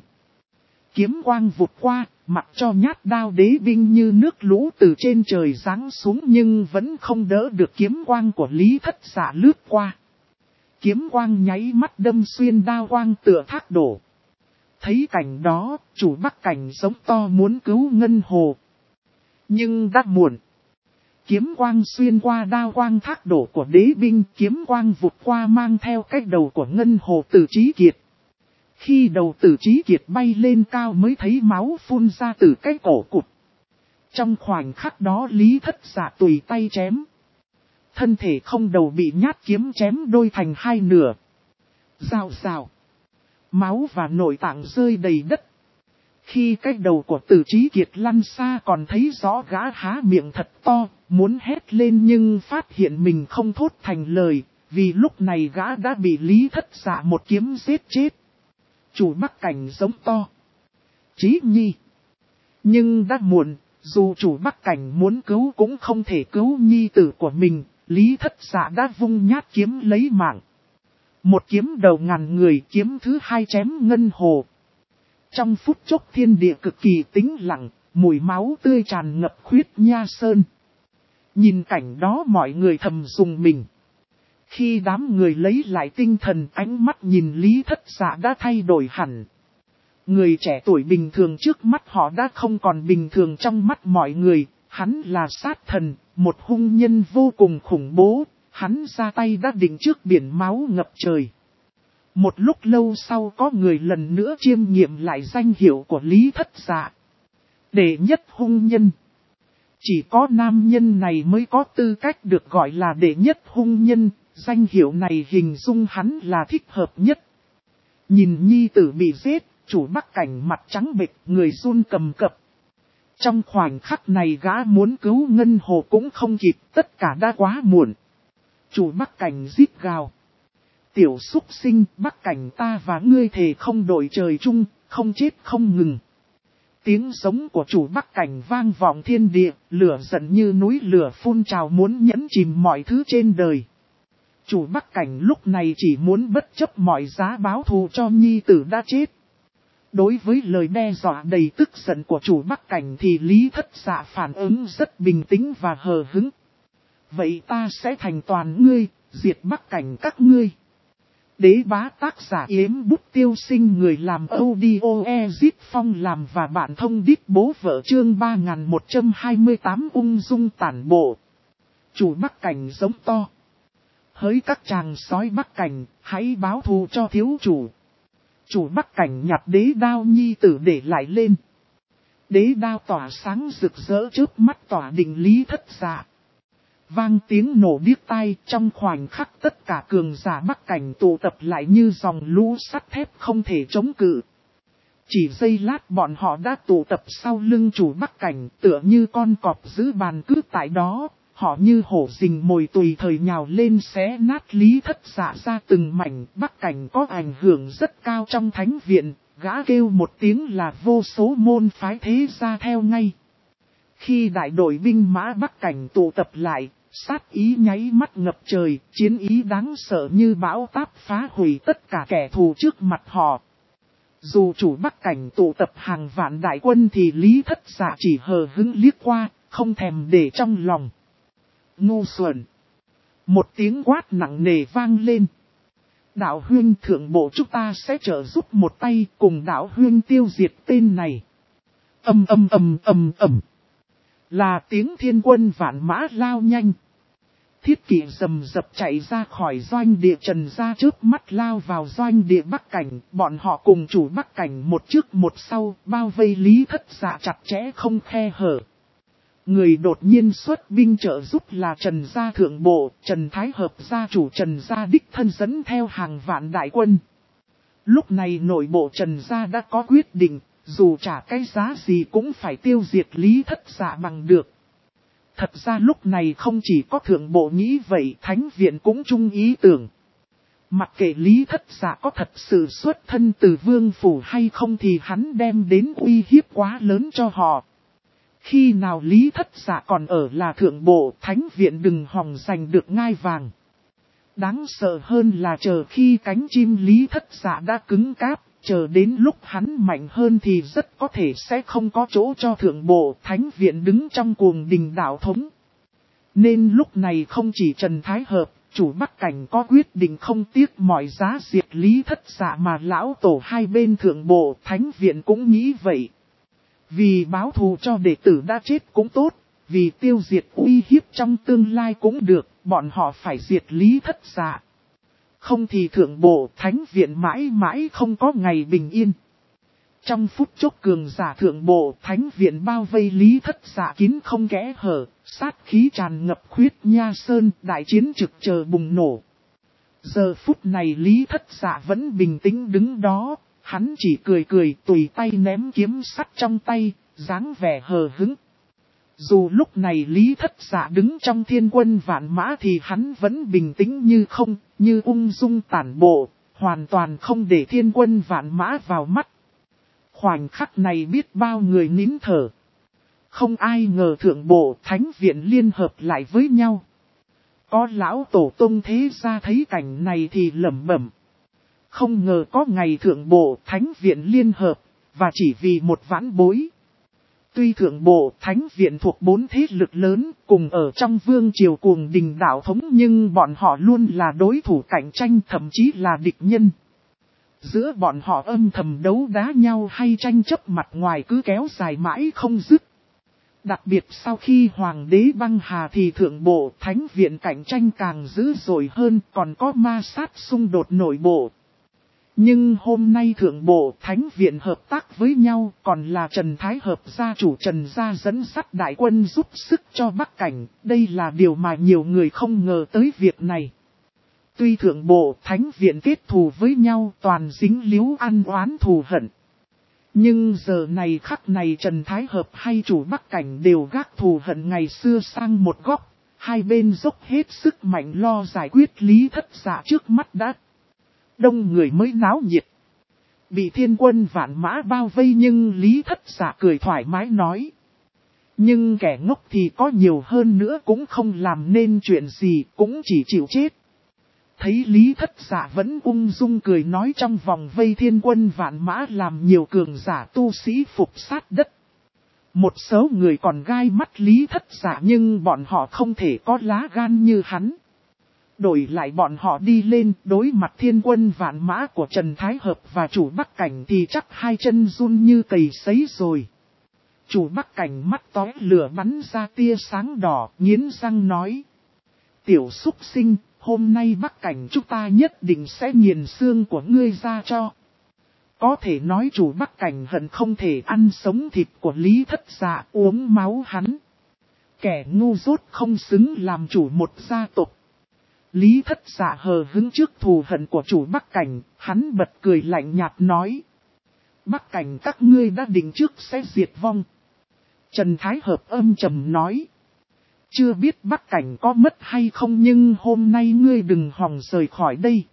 Kiếm quang vụt qua, mặc cho nhát đao đế binh như nước lũ từ trên trời giáng xuống nhưng vẫn không đỡ được kiếm quang của Lý Thất Dạ lướt qua. Kiếm quang nháy mắt đâm xuyên đao quang tựa thác đổ. Thấy cảnh đó, chủ Bắc Cảnh giống to muốn cứu Ngân Hồ. Nhưng đã muộn. Kiếm quang xuyên qua đao quang thác đổ của đế binh, kiếm quang vụt qua mang theo cái đầu của Ngân Hồ Tử Chí Kiệt. Khi đầu Tử Chí Kiệt bay lên cao mới thấy máu phun ra từ cái cổ cụt. Trong khoảnh khắc đó Lý Thất Dạ tùy tay chém. Thân thể không đầu bị nhát kiếm chém đôi thành hai nửa. Rào rào. Máu và nội tạng rơi đầy đất. Khi cái đầu của Tử Chí Kiệt lăn xa còn thấy rõ gã há miệng thật to, muốn hét lên nhưng phát hiện mình không thốt thành lời, vì lúc này gã đã bị Lý Thất Dạ một kiếm giết chết. Chủ Bắc Cảnh giống to. Chí Nhi. Nhưng đã muộn, dù chủ Bắc Cảnh muốn cứu cũng không thể cứu nhi tử của mình, Lý Thất Dạ đã vung nhát kiếm lấy mạng. Một kiếm đầu ngàn người, kiếm thứ hai chém Ngân Hồ. Trong phút chốc thiên địa cực kỳ tĩnh lặng, mùi máu tươi tràn ngập Khuyết Nha Sơn. Nhìn cảnh đó mọi người thầm rùng mình. Khi đám người lấy lại tinh thần, ánh mắt nhìn Lý Thất Dạ đã thay đổi hẳn. Người trẻ tuổi bình thường trước mắt họ đã không còn bình thường trong mắt mọi người, hắn là sát thần, một hung nhân vô cùng khủng bố, hắn ra tay đã định trước biển máu ngập trời. Một lúc lâu sau có người lần nữa chiêm nghiệm lại danh hiệu của Lý Thất Dạ. Đệ nhất hung nhân. Chỉ có nam nhân này mới có tư cách được gọi là đệ nhất hung nhân, danh hiệu này hình dung hắn là thích hợp nhất. Nhìn nhi tử bị giết, chủ Bắc Cảnh mặt trắng bệch, người run cầm cập. Trong khoảnh khắc này gã muốn cứu Ngân Hồ cũng không kịp, tất cả đã quá muộn. Chủ Bắc Cảnh rít gào. Tiểu súc sinh, Bắc Cảnh ta và ngươi thề không đổi trời chung, không chết không ngừng. Tiếng sống của chủ Bắc Cảnh vang vọng thiên địa, lửa giận như núi lửa phun trào muốn nhẫn chìm mọi thứ trên đời. Chủ Bắc Cảnh lúc này chỉ muốn bất chấp mọi giá báo thù cho nhi tử đã chết. Đối với lời đe dọa đầy tức giận của chủ Bắc Cảnh thì Lý Thất Dạ phản ứng rất bình tĩnh và hờ hững. Vậy ta sẽ thành toàn ngươi, diệt Bắc Cảnh các ngươi. Đế bá tác giả Yếm Bút Tiêu Sinh, người làm audio Ezit Phong làm và bạn thông đít bố vợ chương 3128 ung dung tản bộ. Chủ Bắc Cảnh giống to. Hỡi các chàng sói Bắc Cảnh, hãy báo thù cho thiếu chủ. Chủ Bắc Cảnh nhặt đế đao nhi tử để lại lên. Đế đao tỏa sáng rực rỡ trước mắt tỏa định Lý Thất Dạ. Vang tiếng nổ điếc tai, trong khoảnh khắc tất cả cường giả Bắc Cảnh tụ tập lại như dòng lũ sắt thép không thể chống cự. Chỉ giây lát bọn họ đã tụ tập sau lưng chủ Bắc Cảnh, tựa như con cọp giữ bàn cứ tại đó, Họ như hổ rình mồi tùy thời nhào lên xé nát Lý Thất Dạ ra từng mảnh. Bắc cảnh có ảnh hưởng rất cao trong thánh viện, gã kêu một tiếng là vô số môn phái thế ra theo ngay. Khi đại đội binh mã Bắc cảnh tụ tập lại, sát ý nháy mắt ngập trời, chiến ý đáng sợ như bão táp phá hủy tất cả kẻ thù trước mặt họ. Dù chủ Bắc cảnh tụ tập hàng vạn đại quân thì Lý Thất Dạ chỉ hờ hững liếc qua, không thèm để trong lòng. Ngu xuẩn! Một tiếng quát nặng nề vang lên. Đạo huynh thượng bộ chúng ta sẽ trợ giúp một tay cùng đạo huynh tiêu diệt tên này. Ầm ầm ầm ầm ầm. Là tiếng thiên quân vạn mã lao nhanh. Thiết kỵ rầm rập chạy ra khỏi doanh địa Trần Gia trước mắt lao vào doanh địa Bắc cảnh. Bọn họ cùng chủ Bắc cảnh một trước một sau, bao vây Lý Thất Dạ chặt chẽ không khe hở. Người đột nhiên xuất binh trợ giúp là Trần Gia thượng bộ, Trần Thái Hợp gia chủ Trần Gia đích thân dẫn theo hàng vạn đại quân. Lúc này nội bộ Trần Gia đã có quyết định, dù trả cái giá gì cũng phải tiêu diệt Lý Thất Dạ bằng được. Thật ra lúc này không chỉ có thượng bộ nghĩ vậy, thánh viện cũng chung ý tưởng. Mặc kệ Lý Thất Dạ có thật sự xuất thân từ vương phủ hay không thì hắn đem đến uy hiếp quá lớn cho họ. Khi nào Lý Thất Dạ còn ở là thượng bộ, thánh viện đừng hòng giành được ngai vàng. Đáng sợ hơn là chờ khi cánh chim Lý Thất Dạ đã cứng cáp, chờ đến lúc hắn mạnh hơn thì rất có thể sẽ không có chỗ cho thượng bộ, thánh viện đứng trong cuồng đình đạo thống. Nên lúc này không chỉ Trần Thái Hợp, chủ Bắc cảnh có quyết định không tiếc mọi giá diệt Lý Thất Dạ mà lão tổ hai bên thượng bộ, thánh viện cũng nghĩ vậy. Vì báo thù cho đệ tử đã chết cũng tốt, vì tiêu diệt uy hiếp trong tương lai cũng được, bọn họ phải diệt Lý Thất Dạ. Không thì thượng bộ thánh viện mãi mãi không có ngày bình yên. Trong phút chốc cường giả thượng bộ thánh viện bao vây Lý Thất Dạ kín không kẽ hở, sát khí tràn ngập khuyết nha sơn, đại chiến trực chờ bùng nổ. Giờ phút này Lý Thất Dạ vẫn bình tĩnh đứng đó, hắn chỉ cười cười tùy tay ném kiếm sắt trong tay, dáng vẻ hờ hững. Dù lúc này Lý Thất Dạ đứng trong thiên quân vạn mã thì hắn vẫn bình tĩnh như không, như ung dung tản bộ, hoàn toàn không để thiên quân vạn mã vào mắt. Khoảnh khắc này biết bao người nín thở. Không ai ngờ thượng bộ thánh viện liên hợp lại với nhau. Có lão tổ tông thế ra thấy cảnh này thì lẩm bẩm. Không ngờ có ngày thượng bộ thánh viện liên hợp, và chỉ vì một vãn bối. Tuy thượng bộ thánh viện thuộc 4 thế lực lớn cùng ở trong vương triều cuồng đình đạo thống nhưng bọn họ luôn là đối thủ cạnh tranh thậm chí là địch nhân. Giữa bọn họ âm thầm đấu đá nhau hay tranh chấp mặt ngoài cứ kéo dài mãi không dứt. Đặc biệt sau khi hoàng đế băng hà thì thượng bộ thánh viện cạnh tranh càng dữ dội hơn, còn có ma sát xung đột nội bộ. Nhưng hôm nay thượng bộ thánh viện hợp tác với nhau, còn là Trần Thái Hợp gia chủ Trần Gia dẫn dắt đại quân giúp sức cho Bắc cảnh, đây là điều mà nhiều người không ngờ tới việc này. Tuy thượng bộ thánh viện kết thù với nhau toàn dính líu ăn oán thù hận. Nhưng giờ này khắc này Trần Thái Hợp hay chủ Bắc cảnh đều gác thù hận ngày xưa sang một góc, hai bên dốc hết sức mạnh lo giải quyết Lý Thất Dạ trước mắt đã. Đông người mới náo nhiệt. Bị thiên quân vạn mã bao vây nhưng Lý Thất Dạ cười thoải mái nói. Nhưng kẻ ngốc thì có nhiều hơn nữa cũng không làm nên chuyện gì, cũng chỉ chịu chết. Thấy Lý Thất Dạ vẫn ung dung cười nói trong vòng vây thiên quân vạn mã làm nhiều cường giả tu sĩ phục sát đất. Một số người còn gai mắt Lý Thất Dạ nhưng bọn họ không thể có lá gan như hắn. Đổi lại bọn họ đi lên đối mặt thiên quân vạn mã của Trần Thái Hợp và chủ Bắc cảnh thì chắc hai chân run như cầy sấy rồi. Chủ Bắc cảnh mắt tóe lửa bắn ra tia sáng đỏ, nghiến răng nói. Tiểu súc sinh, hôm nay Bắc cảnh chúng ta nhất định sẽ nghiền xương của ngươi ra cho. Có thể nói chủ Bắc cảnh hận không thể ăn sống thịt của Lý Thất Dạ uống máu hắn. Kẻ ngu dốt không xứng làm chủ một gia tộc. Lý Thất Dạ hờ hững trước thù hận của chủ Bắc cảnh, hắn bật cười lạnh nhạt nói. Bắc cảnh các ngươi đã định trước sẽ diệt vong. Trần Thái Hợp âm trầm nói. Chưa biết Bắc Cảnh có mất hay không nhưng hôm nay ngươi đừng hòng rời khỏi đây.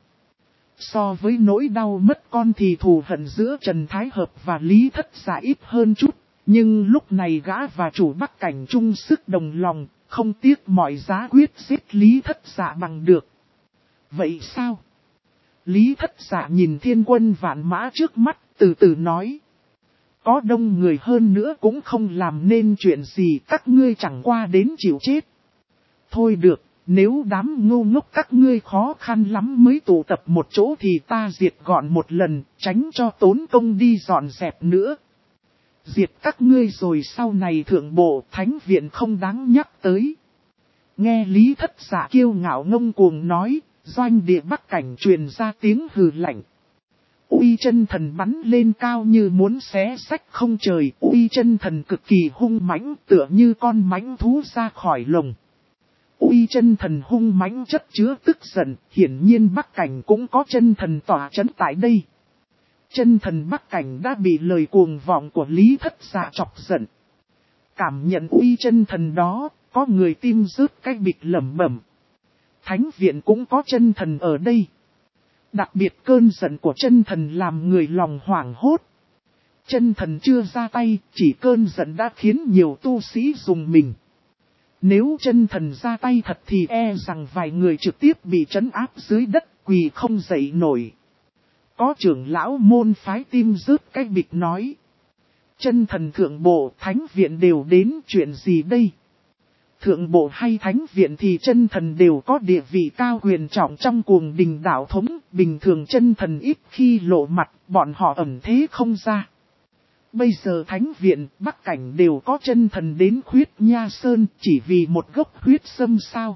So với nỗi đau mất con thì thù hận giữa Trần Thái Hợp và Lý Thất Dạ ít hơn chút. Nhưng lúc này gã và chủ Bắc Cảnh chung sức đồng lòng, không tiếc mọi giá quyết giết Lý Thất Dạ bằng được. Vậy sao? Lý Thất Dạ nhìn thiên quân vạn mã trước mắt, từ từ nói. Có đông người hơn nữa cũng không làm nên chuyện gì, các ngươi chẳng qua đến chịu chết. Thôi được, nếu đám ngu ngốc các ngươi khó khăn lắm mới tụ tập một chỗ thì ta diệt gọn một lần, tránh cho tốn công đi dọn dẹp nữa. Diệt các ngươi rồi sau này thượng bộ thánh viện không đáng nhắc tới. Nghe Lý Thất Dạ kiêu ngạo ngông cuồng nói, doanh địa Bắc Cảnh truyền ra tiếng hừ lạnh. Uy chân thần bắn lên cao như muốn xé rách không trời, uy chân thần cực kỳ hung mãnh tựa như con mãnh thú ra khỏi lồng. Uy chân thần hung mãnh chất chứa tức giận, hiển nhiên Bắc Cảnh cũng có chân thần tỏa chấn tại đây. Chân thần Bắc Cảnh đã bị lời cuồng vọng của Lý Thất Dạ chọc giận. Cảm nhận uy chân thần đó, có người tim rớt cái bịch lẩm bẩm. Thánh viện cũng có chân thần ở đây. Đặc biệt cơn giận của chân thần làm người lòng hoảng hốt. Chân thần chưa ra tay, chỉ cơn giận đã khiến nhiều tu sĩ dùng mình. Nếu chân thần ra tay thật thì e rằng vài người trực tiếp bị trấn áp dưới đất, quỳ không dậy nổi. Có trưởng lão môn phái tim rớt cái bịch nói. Chân thần thượng bộ, thánh viện đều đến, chuyện gì đây? Thượng bộ hay thánh viện thì chân thần đều có địa vị cao quyền trọng trong cuồng đình đạo thống, bình thường chân thần ít khi lộ mặt, bọn họ ẩn thế không ra. Bây giờ thánh viện, Bắc Cảnh đều có chân thần đến Khuyết Nha Sơn chỉ vì một gốc huyết sâm sao?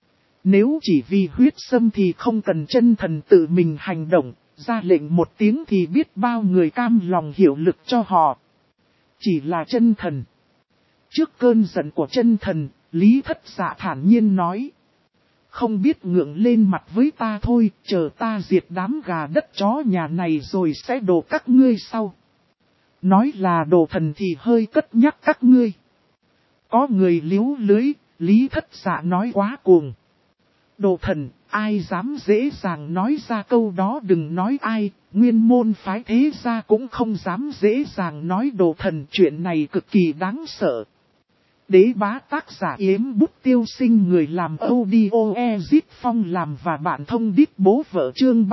Nếu chỉ vì huyết sâm thì không cần chân thần tự mình hành động, ra lệnh một tiếng thì biết bao người cam lòng hiệu lực cho họ. Chỉ là chân thần. Trước cơn giận của chân thần, Lý Thất Dạ thản nhiên nói. Không biết ngượng lên mặt với ta thôi, chờ ta diệt đám gà đất chó nhà này rồi sẽ đổ các ngươi sau. Nói là đồ thần thì hơi cất nhắc các ngươi. Có người liếu lưới, Lý Thất Dạ nói quá cuồng. Đồ thần, ai dám dễ dàng nói ra câu đó đừng nói ai, nguyên môn phái thế gia cũng không dám dễ dàng nói đồ thần, chuyện này cực kỳ đáng sợ. Đế bá tác giả Yếm Bút Tiêu Sinh, người làm audio Ezit Phong làm và bạn thông đít bố vợ chương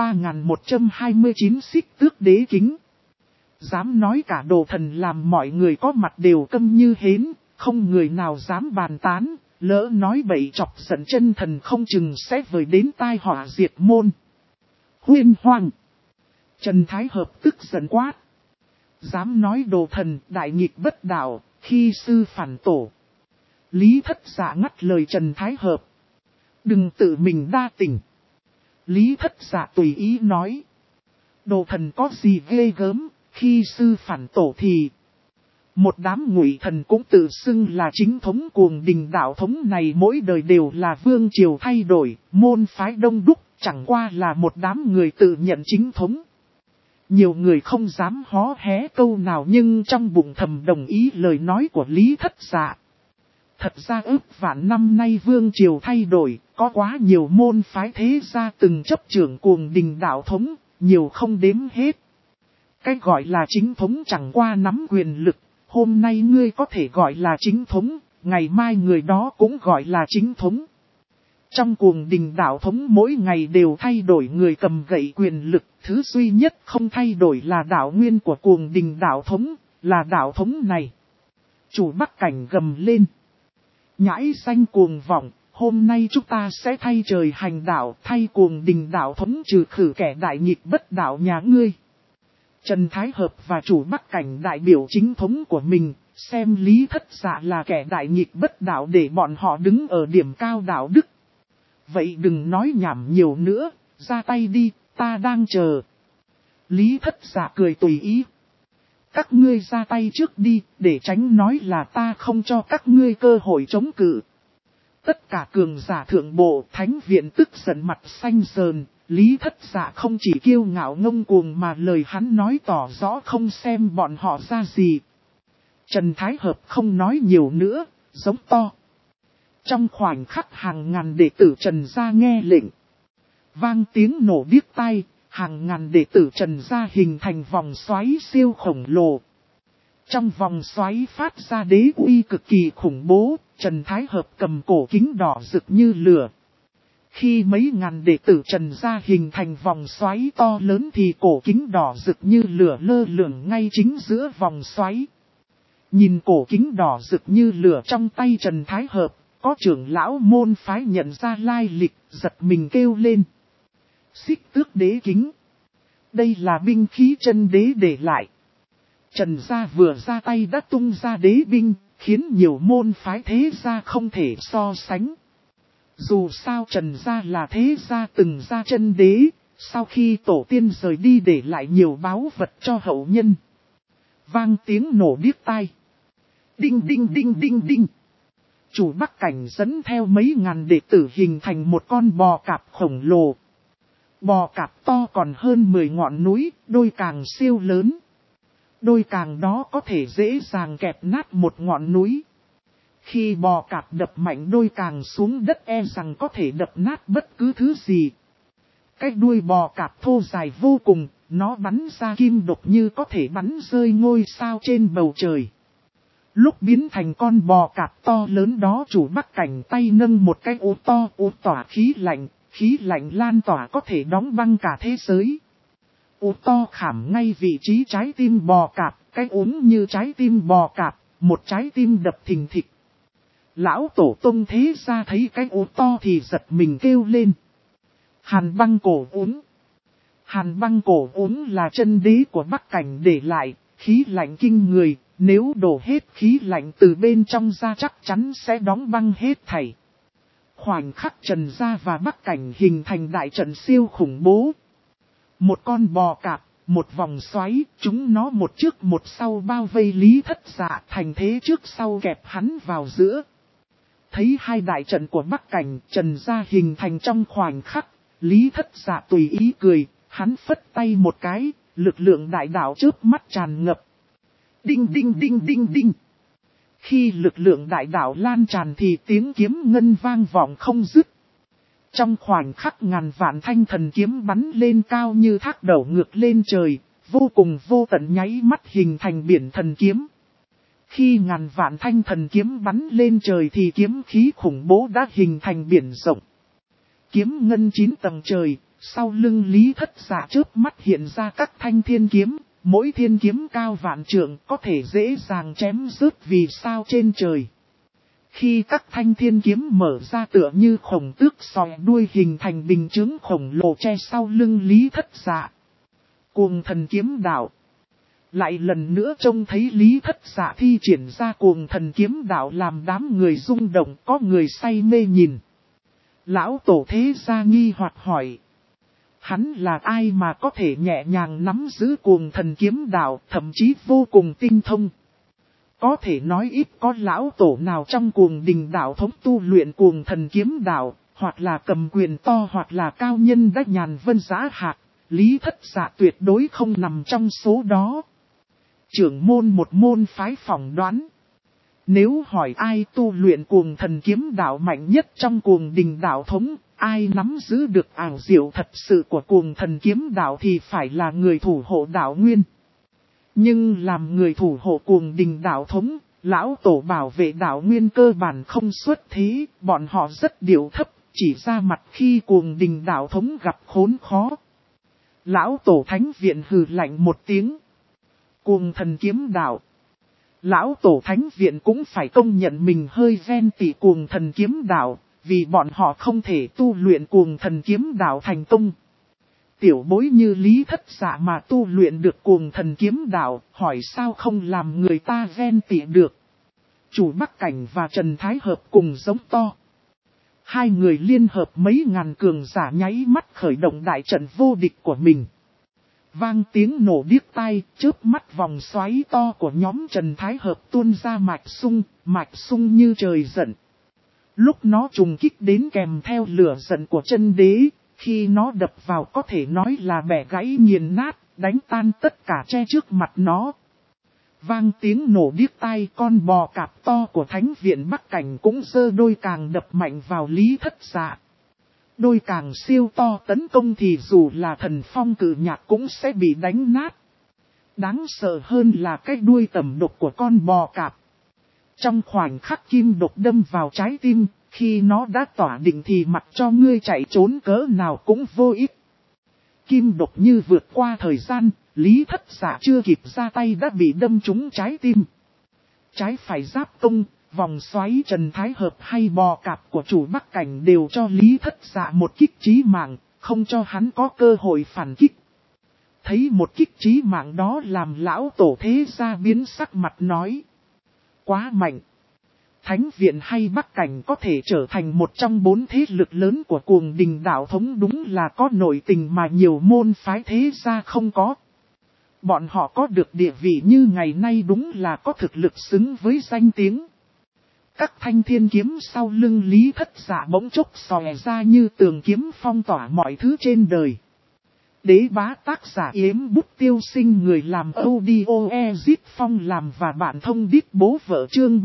3129 xích tước đế kính. Dám nói cả đồ thần làm mọi người có mặt đều câm như hến, không người nào dám bàn tán, lỡ nói bậy chọc giận chân thần không chừng sẽ vời đến tai họa diệt môn. Huyên hoang. Trần Thái Hợp tức giận quát. Dám nói đồ thần đại nghịch bất đạo, khi sư phản tổ. Lý Thất Dạ ngắt lời Trần Thái Hợp. Đừng tự mình đa tình. Lý Thất Dạ tùy ý nói. Đồ thần có gì ghê gớm, khi sư phản tổ thì... Một đám ngụy thần cũng tự xưng là chính thống cuồng đình đạo thống này mỗi đời đều là vương triều thay đổi, môn phái đông đúc, chẳng qua là một đám người tự nhận chính thống. Nhiều người không dám hó hé câu nào nhưng trong bụng thầm đồng ý lời nói của Lý Thất Dạ. Thật ra ước vạn năm nay vương triều thay đổi, có quá nhiều môn phái thế gia từng chấp trưởng cuồng đình đạo thống, nhiều không đếm hết. Cái gọi là chính thống chẳng qua nắm quyền lực, hôm nay ngươi có thể gọi là chính thống, ngày mai người đó cũng gọi là chính thống. Trong cuồng đình đạo thống mỗi ngày đều thay đổi người cầm gậy quyền lực, thứ duy nhất không thay đổi là đạo nguyên của cuồng đình đạo thống, là đạo thống này. Chủ Bắc Cảnh gầm lên. Nhãi xanh cuồng vọng, hôm nay chúng ta sẽ thay trời hành đạo, thay cuồng đình đạo thống trừ khử kẻ đại nghịch bất đạo nhà ngươi. Trần Thái Hợp và chủ Bắc Cảnh đại biểu chính thống của mình, xem Lý Thất Dạ là kẻ đại nghịch bất đạo để bọn họ đứng ở điểm cao đạo đức. Vậy đừng nói nhảm nhiều nữa, ra tay đi, ta đang chờ. Lý Thất Dạ cười tùy ý. Các ngươi ra tay trước đi, để tránh nói là ta không cho các ngươi cơ hội chống cự. Tất cả cường giả thượng bộ thánh viện tức giận mặt xanh sờn. Lý Thất Dạ không chỉ kiêu ngạo ngông cuồng mà lời hắn nói tỏ rõ không xem bọn họ ra gì. Trần Thái Hợp không nói nhiều nữa, giống to. Trong khoảnh khắc hàng ngàn đệ tử Trần gia nghe lệnh. Vang tiếng nổ điếc tai, hàng ngàn đệ tử Trần gia hình thành vòng xoáy siêu khổng lồ. Trong vòng xoáy phát ra đế uy cực kỳ khủng bố, Trần Thái Hợp cầm cổ kính đỏ rực như lửa. Khi mấy ngàn đệ tử Trần gia hình thành vòng xoáy to lớn thì cổ kính đỏ rực như lửa lơ lửng ngay chính giữa vòng xoáy. Nhìn cổ kính đỏ rực như lửa trong tay Trần Thái Hợp, có trưởng lão môn phái nhận ra lai lịch, giật mình kêu lên. Xích tước đế kính. Đây là binh khí chân đế để lại. Trần gia vừa ra tay đã tung ra đế binh, khiến nhiều môn phái thế gia không thể so sánh. Dù sao Trần gia là thế gia từng ra chân đế, sau khi tổ tiên rời đi để lại nhiều báu vật cho hậu nhân. Vang tiếng nổ điếc tai. Đinh đinh đinh đinh đinh. Chủ Bắc Cảnh dẫn theo mấy ngàn đệ tử hình thành một con bò cạp khổng lồ. Bò cạp to còn hơn 10 ngọn núi, đôi càng siêu lớn. Đôi càng đó có thể dễ dàng kẹp nát một ngọn núi. Khi bò cạp đập mạnh đôi càng xuống đất e rằng có thể đập nát bất cứ thứ gì. Cái đuôi bò cạp thô dài vô cùng, nó bắn ra kim độc như có thể bắn rơi ngôi sao trên bầu trời. Lúc biến thành con bò cạp to lớn đó chủ Bắc Cảnh tay nâng một cái ố to ố tỏa khí lạnh lan tỏa có thể đóng băng cả thế giới. Ố to khảm ngay vị trí trái tim bò cạp, cái ốm như trái tim bò cạp, một trái tim đập thình thịch. Lão tổ tông thế ra thấy cái ố to thì giật mình kêu lên. Hàn băng cổ ốm. Hàn băng cổ ốm là chân đế của Bắc Cảnh để lại, khí lạnh kinh người, nếu đổ hết khí lạnh từ bên trong ra chắc chắn sẽ đóng băng hết thảy. Khoảnh khắc Trần gia và Bắc Cảnh hình thành đại trận siêu khủng bố. Một con bò cạp, một vòng xoáy, chúng nó một trước một sau bao vây Lý Thất Dạ thành thế trước sau kẹp hắn vào giữa. Thấy hai đại trận của Bắc Cảnh Trần gia hình thành trong khoảnh khắc, Lý Thất Dạ tùy ý cười, hắn phất tay một cái, lực lượng đại đạo chớp mắt tràn ngập. Đinh đinh đinh đinh đinh. Khi lực lượng đại đạo lan tràn thì tiếng kiếm ngân vang vọng không dứt. Trong khoảnh khắc ngàn vạn thanh thần kiếm bắn lên cao như thác đẩu ngược lên trời, vô cùng vô tận nháy mắt hình thành biển thần kiếm. Khi ngàn vạn thanh thần kiếm bắn lên trời thì kiếm khí khủng bố đã hình thành biển rộng. Kiếm ngân 9 tầng trời, sau lưng Lý Thất Dạ chớp mắt hiện ra các thanh thiên kiếm, mỗi thiên kiếm cao vạn trượng có thể dễ dàng chém rớt vì sao trên trời. Khi các thanh thiên kiếm mở ra tựa như khổng tước sòi đuôi hình thành bình chướng khổng lồ che sau lưng Lý Thất Dạ. Cuồng thần kiếm đạo. Lại lần nữa trông thấy Lý Thất Dạ thi triển ra cuồng thần kiếm đạo làm đám người rung động, có người say mê nhìn. Lão tổ thế gia nghi hoặc hỏi. Hắn là ai mà có thể nhẹ nhàng nắm giữ cuồng thần kiếm đạo, thậm chí vô cùng tinh thông. Có thể nói ít có lão tổ nào trong cuồng đình đạo thống tu luyện cuồng thần kiếm đạo, hoặc là cầm quyền to hoặc là cao nhân đã nhàn vân giá hạc, Lý Thất Dạ tuyệt đối không nằm trong số đó. Trưởng môn một môn phái phỏng đoán. Nếu hỏi ai tu luyện cuồng thần kiếm đạo mạnh nhất trong cuồng đình đạo thống, ai nắm giữ được ảo diệu thật sự của cuồng thần kiếm đạo thì phải là người thủ hộ đạo nguyên. Nhưng làm người thủ hộ cuồng đình đạo thống, lão tổ bảo vệ đạo nguyên cơ bản không xuất thế, bọn họ rất điệu thấp, chỉ ra mặt khi cuồng đình đạo thống gặp khốn khó. Lão tổ thánh viện hừ lạnh một tiếng. Cuồng thần kiếm đạo. Lão tổ thánh viện cũng phải công nhận mình hơi ghen tị cuồng thần kiếm đạo, vì bọn họ không thể tu luyện cuồng thần kiếm đạo thành công. Tiểu bối như Lý Thất Dạ mà tu luyện được cuồng thần kiếm đạo, hỏi sao không làm người ta ghen tị được. Chủ Bắc Cảnh và Trần Thái Hợp cùng giống to. Hai người liên hợp mấy ngàn cường giả nháy mắt khởi động đại trận vô địch của mình. Vang tiếng nổ điếc tai, chớp mắt vòng xoáy to của nhóm Trần Thái Hợp tuôn ra mạch sung như trời giận. Lúc nó trùng kích đến kèm theo lửa giận của chân đế, khi nó đập vào có thể nói là bẻ gãy nghiền nát, đánh tan tất cả che trước mặt nó. Vang tiếng nổ điếc tai, con bò cạp to của thánh viện Bắc Cảnh cũng giơ đôi càng đập mạnh vào Lý Thất Dạ. Đôi càng siêu to tấn công thì dù là thần phong cự nhạc cũng sẽ bị đánh nát. Đáng sợ hơn là cái đuôi tẩm độc của con bò cạp. Trong khoảnh khắc kim độc đâm vào trái tim, khi nó đã tỏa định thì mặc cho ngươi chạy trốn cỡ nào cũng vô ích. Kim độc như vượt qua thời gian, Lý Thất Dạ chưa kịp ra tay đã bị đâm trúng trái tim. Trái phải giáp công, vòng xoáy trần thái hợp hay bò cạp của chủ Bắc Cảnh đều cho Lý Thất Dạ một kích chí mạng, không cho hắn có cơ hội phản kích. Thấy một kích chí mạng đó làm lão tổ thế gia biến sắc mặt nói. Quá mạnh. Thánh viện hay Bắc Cảnh có thể trở thành một trong 4 thế lực lớn của Cuồng Đình đạo thống đúng là có nội tình mà nhiều môn phái thế gia không có. Bọn họ có được địa vị như ngày nay đúng là có thực lực xứng với danh tiếng. Các thanh thiên kiếm sau lưng Lý Thất Dạ bỗng chốc xòe ra như tường kiếm phong tỏa mọi thứ trên đời. Đế bá tác giả Yếm Bút Tiêu Sinh, người làm audio Ezit Phong làm và bạn thông đít bố vợ, chương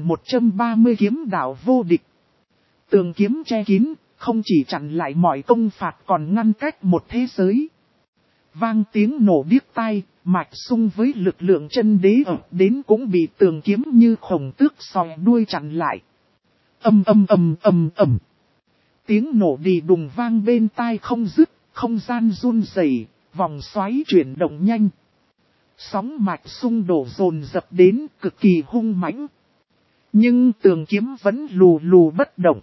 3130 kiếm đạo vô địch. Tường kiếm che kín, không chỉ chặn lại mọi công phạt còn ngăn cách một thế giới. Vang tiếng nổ điếc tai, Mạch Sung với lực lượng chân đế ập đến cũng bị tường kiếm như khổng tước sòi đuôi chặn lại. Ầm ầm ầm ầm ầm. Tiếng nổ đì đùng vang bên tai không dứt. Không gian run rẩy, vòng xoáy chuyển động nhanh. Sóng mạch xung đổ dồn dập đến cực kỳ hung mãnh. Nhưng tường kiếm vẫn lù lù bất động.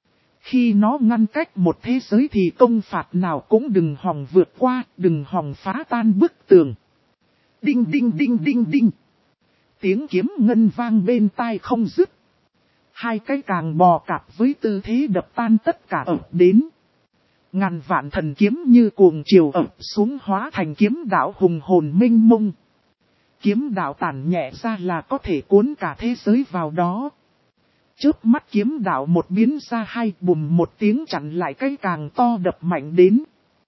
Khi nó ngăn cách một thế giới thì công phạt nào cũng đừng hòng vượt qua, đừng hòng phá tan bức tường. Đinh đinh đinh đinh đinh. Tiếng kiếm ngân vang bên tai không dứt. Hai cái càng bò cạp với tư thế đập tan tất cả ập đến. Ngàn vạn thần kiếm như cuồng chiều ập xuống hóa thành kiếm đạo hùng hồn minh mông. Kiếm đạo tản nhẹ ra là có thể cuốn cả thế giới vào đó. Chớp mắt kiếm đạo một biến ra hai, bùm một tiếng chặn lại cái càng to đập mạnh đến.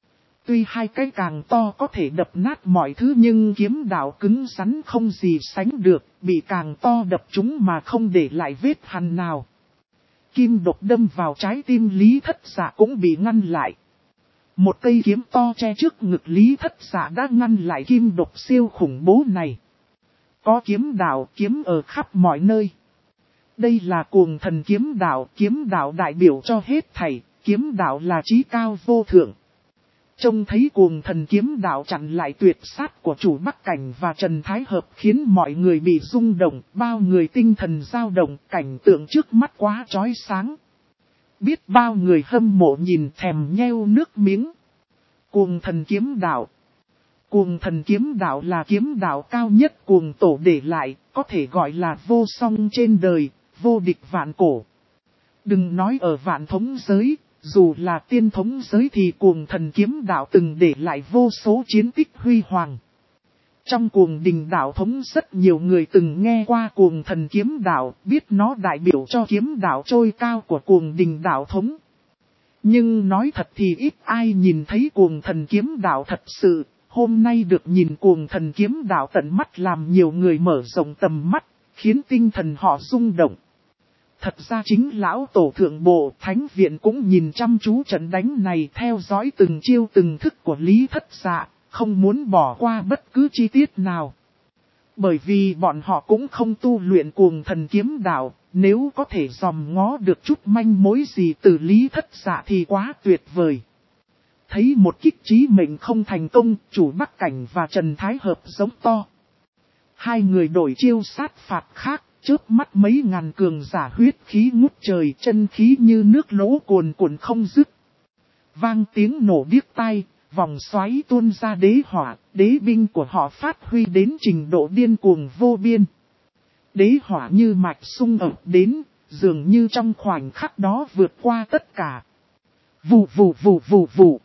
Tuy hai cái càng to có thể đập nát mọi thứ nhưng kiếm đạo cứng rắn không gì sánh được, bị càng to đập trúng mà không để lại vết hằn nào. Kim độc đâm vào trái tim Lý Thất Dạ cũng bị ngăn lại. Một cây kiếm to che trước ngực Lý Thất Dạ đã ngăn lại kim độc siêu khủng bố này. Có kiếm kiếm ở khắp mọi nơi. Đây là cuồng thần kiếm đạo đại biểu cho hết thảy, kiếm đạo là chí cao vô thượng. Trông thấy cuồng thần kiếm đạo chặn lại tuyệt sát của chủ Bắc Cảnh và Trần Thái Hợp khiến mọi người bị rung động, bao người tinh thần dao động, cảnh tượng trước mắt quá chói sáng. Biết bao người hâm mộ nhìn thèm nheo nước miếng. Cuồng thần kiếm đạo. Cuồng thần kiếm đạo là kiếm đạo cao nhất cuồng tổ để lại, có thể gọi là vô song trên đời, vô địch vạn cổ. Đừng nói ở vạn thống giới. Dù là tiên thống giới thì cuồng thần kiếm đạo từng để lại vô số chiến tích huy hoàng. Trong cuồng đình đạo thống rất nhiều người từng nghe qua cuồng thần kiếm đạo, biết nó đại biểu cho kiếm đạo trôi cao của cuồng đình đạo thống. Nhưng nói thật thì ít ai nhìn thấy cuồng thần kiếm đạo thật sự, hôm nay được nhìn cuồng thần kiếm đạo tận mắt làm nhiều người mở rộng tầm mắt, khiến tinh thần họ rung động. Thật ra chính lão tổ thượng bộ thánh viện cũng nhìn chăm chú trận đánh này, theo dõi từng chiêu từng thức của Lý Thất Dạ, không muốn bỏ qua bất cứ chi tiết nào. Bởi vì bọn họ cũng không tu luyện cuồng thần kiếm đạo, nếu có thể dòm ngó được chút manh mối gì từ Lý Thất Dạ thì quá tuyệt vời. Thấy một kích chí mệnh không thành công, chủ Bắc Cảnh và Trần Thái Hợp giống to. Hai người đổi chiêu sát phạt khác. Chớp mắt mấy ngàn cường giả huyết khí ngút trời, chân khí như nước lũ cuồn cuộn không dứt. Vang tiếng nổ điếc tai, vòng xoáy tuôn ra đế hỏa, đế binh của họ phát huy đến trình độ điên cuồng vô biên. Đế hỏa như mạch xung ập đến, dường như trong khoảnh khắc đó vượt qua tất cả. Vù vù vù vù vù.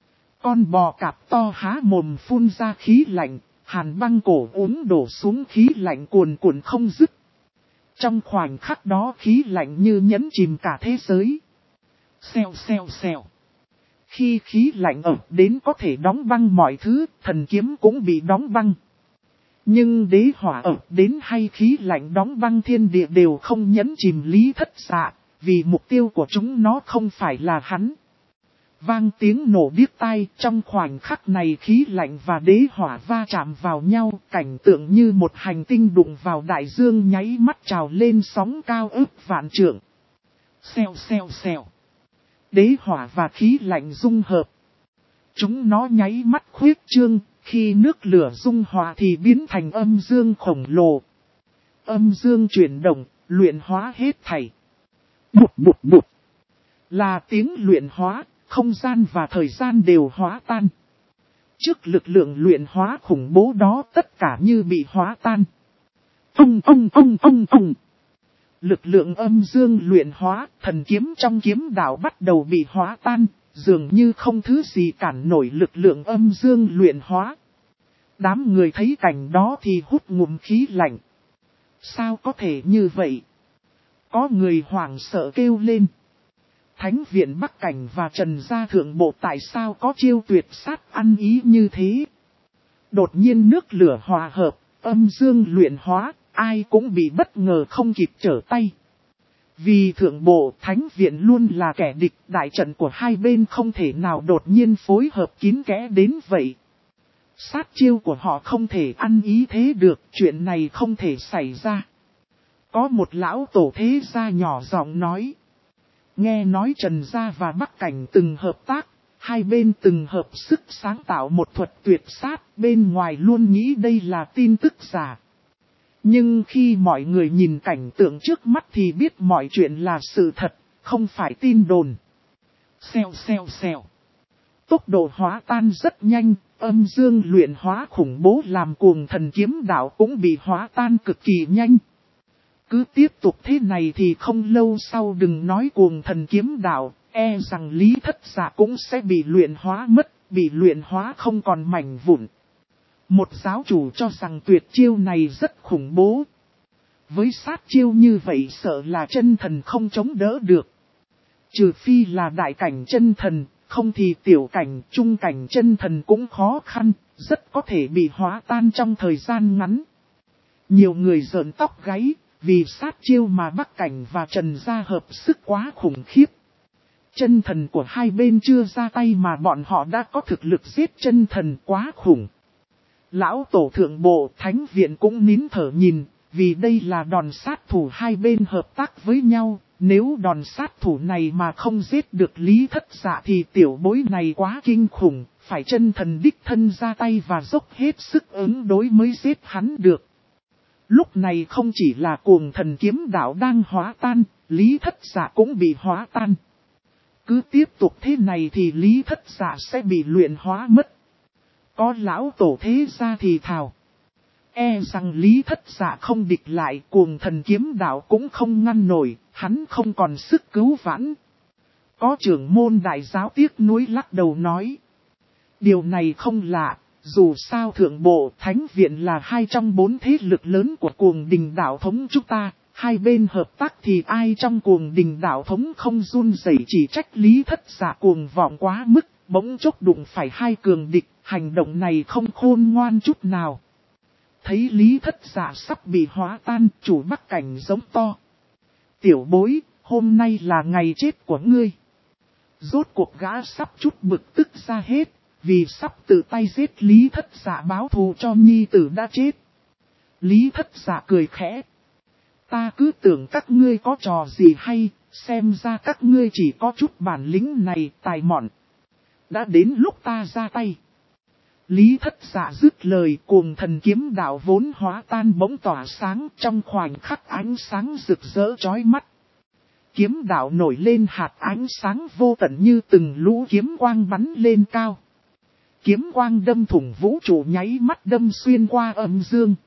Con bò cạp to há mồm phun ra khí lạnh, hàn băng cổ uống đổ xuống khí lạnh cuồn cuộn không dứt. Trong khoảnh khắc đó khí lạnh như nhấn chìm cả thế giới. Xèo xèo xèo. Khi khí lạnh ập đến có thể đóng băng mọi thứ, thần kiếm cũng bị đóng băng. Nhưng đế hỏa ập đến hay khí lạnh đóng băng thiên địa đều không nhấn chìm Lý Thất Dạ, vì mục tiêu của chúng nó không phải là hắn. Vang tiếng nổ điếc tai, trong khoảnh khắc này khí lạnh và đế hỏa va chạm vào nhau, cảnh tượng như một hành tinh đụng vào đại dương nháy mắt trào lên sóng cao ức vạn trượng. Xèo xèo xèo. Đế hỏa và khí lạnh dung hợp. Chúng nó nháy mắt khuyết trương, khi nước lửa dung hòa thì biến thành âm dương khổng lồ. Âm dương chuyển động, luyện hóa hết thảy. Bụt bụt bụt. Là tiếng luyện hóa, không gian và thời gian đều hóa tan. Trước lực lượng luyện hóa khủng bố đó tất cả như bị hóa tan. Ông. Lực lượng âm dương luyện hóa, thần kiếm trong kiếm đạo bắt đầu bị hóa tan, dường như không thứ gì cản nổi lực lượng âm dương luyện hóa. Đám người thấy cảnh đó thì hút ngụm khí lạnh. Sao có thể như vậy? Có người hoảng sợ kêu lên. Thánh viện Bắc Cảnh và Trần Gia Thượng Bộ tại sao có chiêu tuyệt sát ăn ý như thế? Đột nhiên nước lửa hòa hợp, âm dương luyện hóa, ai cũng bị bất ngờ không kịp trở tay. Vì Thượng Bộ Thánh viện luôn là kẻ địch, đại trận của hai bên không thể nào đột nhiên phối hợp kín kẽ đến vậy. Sát chiêu của họ không thể ăn ý thế được, chuyện này không thể xảy ra. Có một lão tổ thế gia nhỏ giọng nói. Nghe nói Trần Gia và Bắc Cảnh từng hợp tác, hai bên từng hợp sức sáng tạo một thuật tuyệt sát, bên ngoài luôn nghĩ đây là tin tức giả. Nhưng khi mọi người nhìn cảnh tượng trước mắt thì biết mọi chuyện là sự thật, không phải tin đồn. Xèo xèo xèo. Tốc độ hóa tan rất nhanh, âm dương luyện hóa khủng bố làm cuồng thần kiếm đạo cũng bị hóa tan cực kỳ nhanh. Cứ tiếp tục thế này thì không lâu sau đừng nói cuồng thần kiếm đạo, e rằng Lý Thất Dạ cũng sẽ bị luyện hóa mất, bị luyện hóa không còn mảnh vụn. Một giáo chủ cho rằng tuyệt chiêu này rất khủng bố. Với sát chiêu như vậy sợ là chân thần không chống đỡ được. Trừ phi là đại cảnh chân thần, không thì tiểu cảnh, trung cảnh chân thần cũng khó khăn, rất có thể bị hóa tan trong thời gian ngắn. Nhiều người rợn tóc gáy, vì sát chiêu mà Bắc Cảnh và Trần Gia hợp sức quá khủng khiếp. Chân thần của hai bên chưa ra tay mà bọn họ đã có thực lực giết chân thần quá khủng. Lão tổ Thượng Bộ Thánh viện cũng nín thở nhìn, vì đây là đòn sát thủ hai bên hợp tác với nhau. Nếu đòn sát thủ này mà không giết được Lý Thất Dạ thì tiểu bối này quá kinh khủng, phải chân thần đích thân ra tay và dốc hết sức ứng đối mới giết hắn được. Lúc này không chỉ là cuồng thần kiếm đạo đang hóa tan, Lý Thất Dạ cũng bị hóa tan. Cứ tiếp tục thế này thì Lý Thất Dạ sẽ bị luyện hóa mất. Có lão tổ thế gia thì thào. E rằng Lý Thất Dạ không địch lại, cuồng thần kiếm đạo cũng không ngăn nổi, hắn không còn sức cứu vãn. Có trưởng môn đại giáo tiếc nuối lắc đầu nói. Điều này không lạ, dù sao Thượng Bộ Thánh viện là hai trong bốn thế lực lớn của cuồng đình đạo thống chúng ta, hai bên hợp tác thì ai trong cuồng đình đạo thống không run rẩy, chỉ trách Lý Thất Dạ cuồng vọng quá mức, bỗng chốc đụng phải hai cường địch, hành động này không khôn ngoan chút nào. Thấy Lý Thất Dạ sắp bị hóa tan, chủ Bắc Cảnh giống to. Tiểu bối, hôm nay là ngày chết của ngươi. Rốt cuộc gã sắp chút bực tức ra hết, vì sắp tự tay giết Lý Thất Dạ báo thù cho nhi tử đã chết. Lý Thất Dạ cười khẽ. Ta cứ tưởng các ngươi có trò gì hay, xem ra các ngươi chỉ có chút bản lĩnh này tài mọn. Đã đến lúc ta ra tay. Lý Thất Dạ dứt lời, cuồng thần kiếm đạo vốn hóa tan bỗng tỏa sáng, trong khoảnh khắc ánh sáng rực rỡ chói mắt. Kiếm đạo nổi lên hạt ánh sáng vô tận như từng lũ kiếm quang bắn lên cao. Kiếm quang đâm thủng vũ trụ nháy mắt đâm xuyên qua âm dương.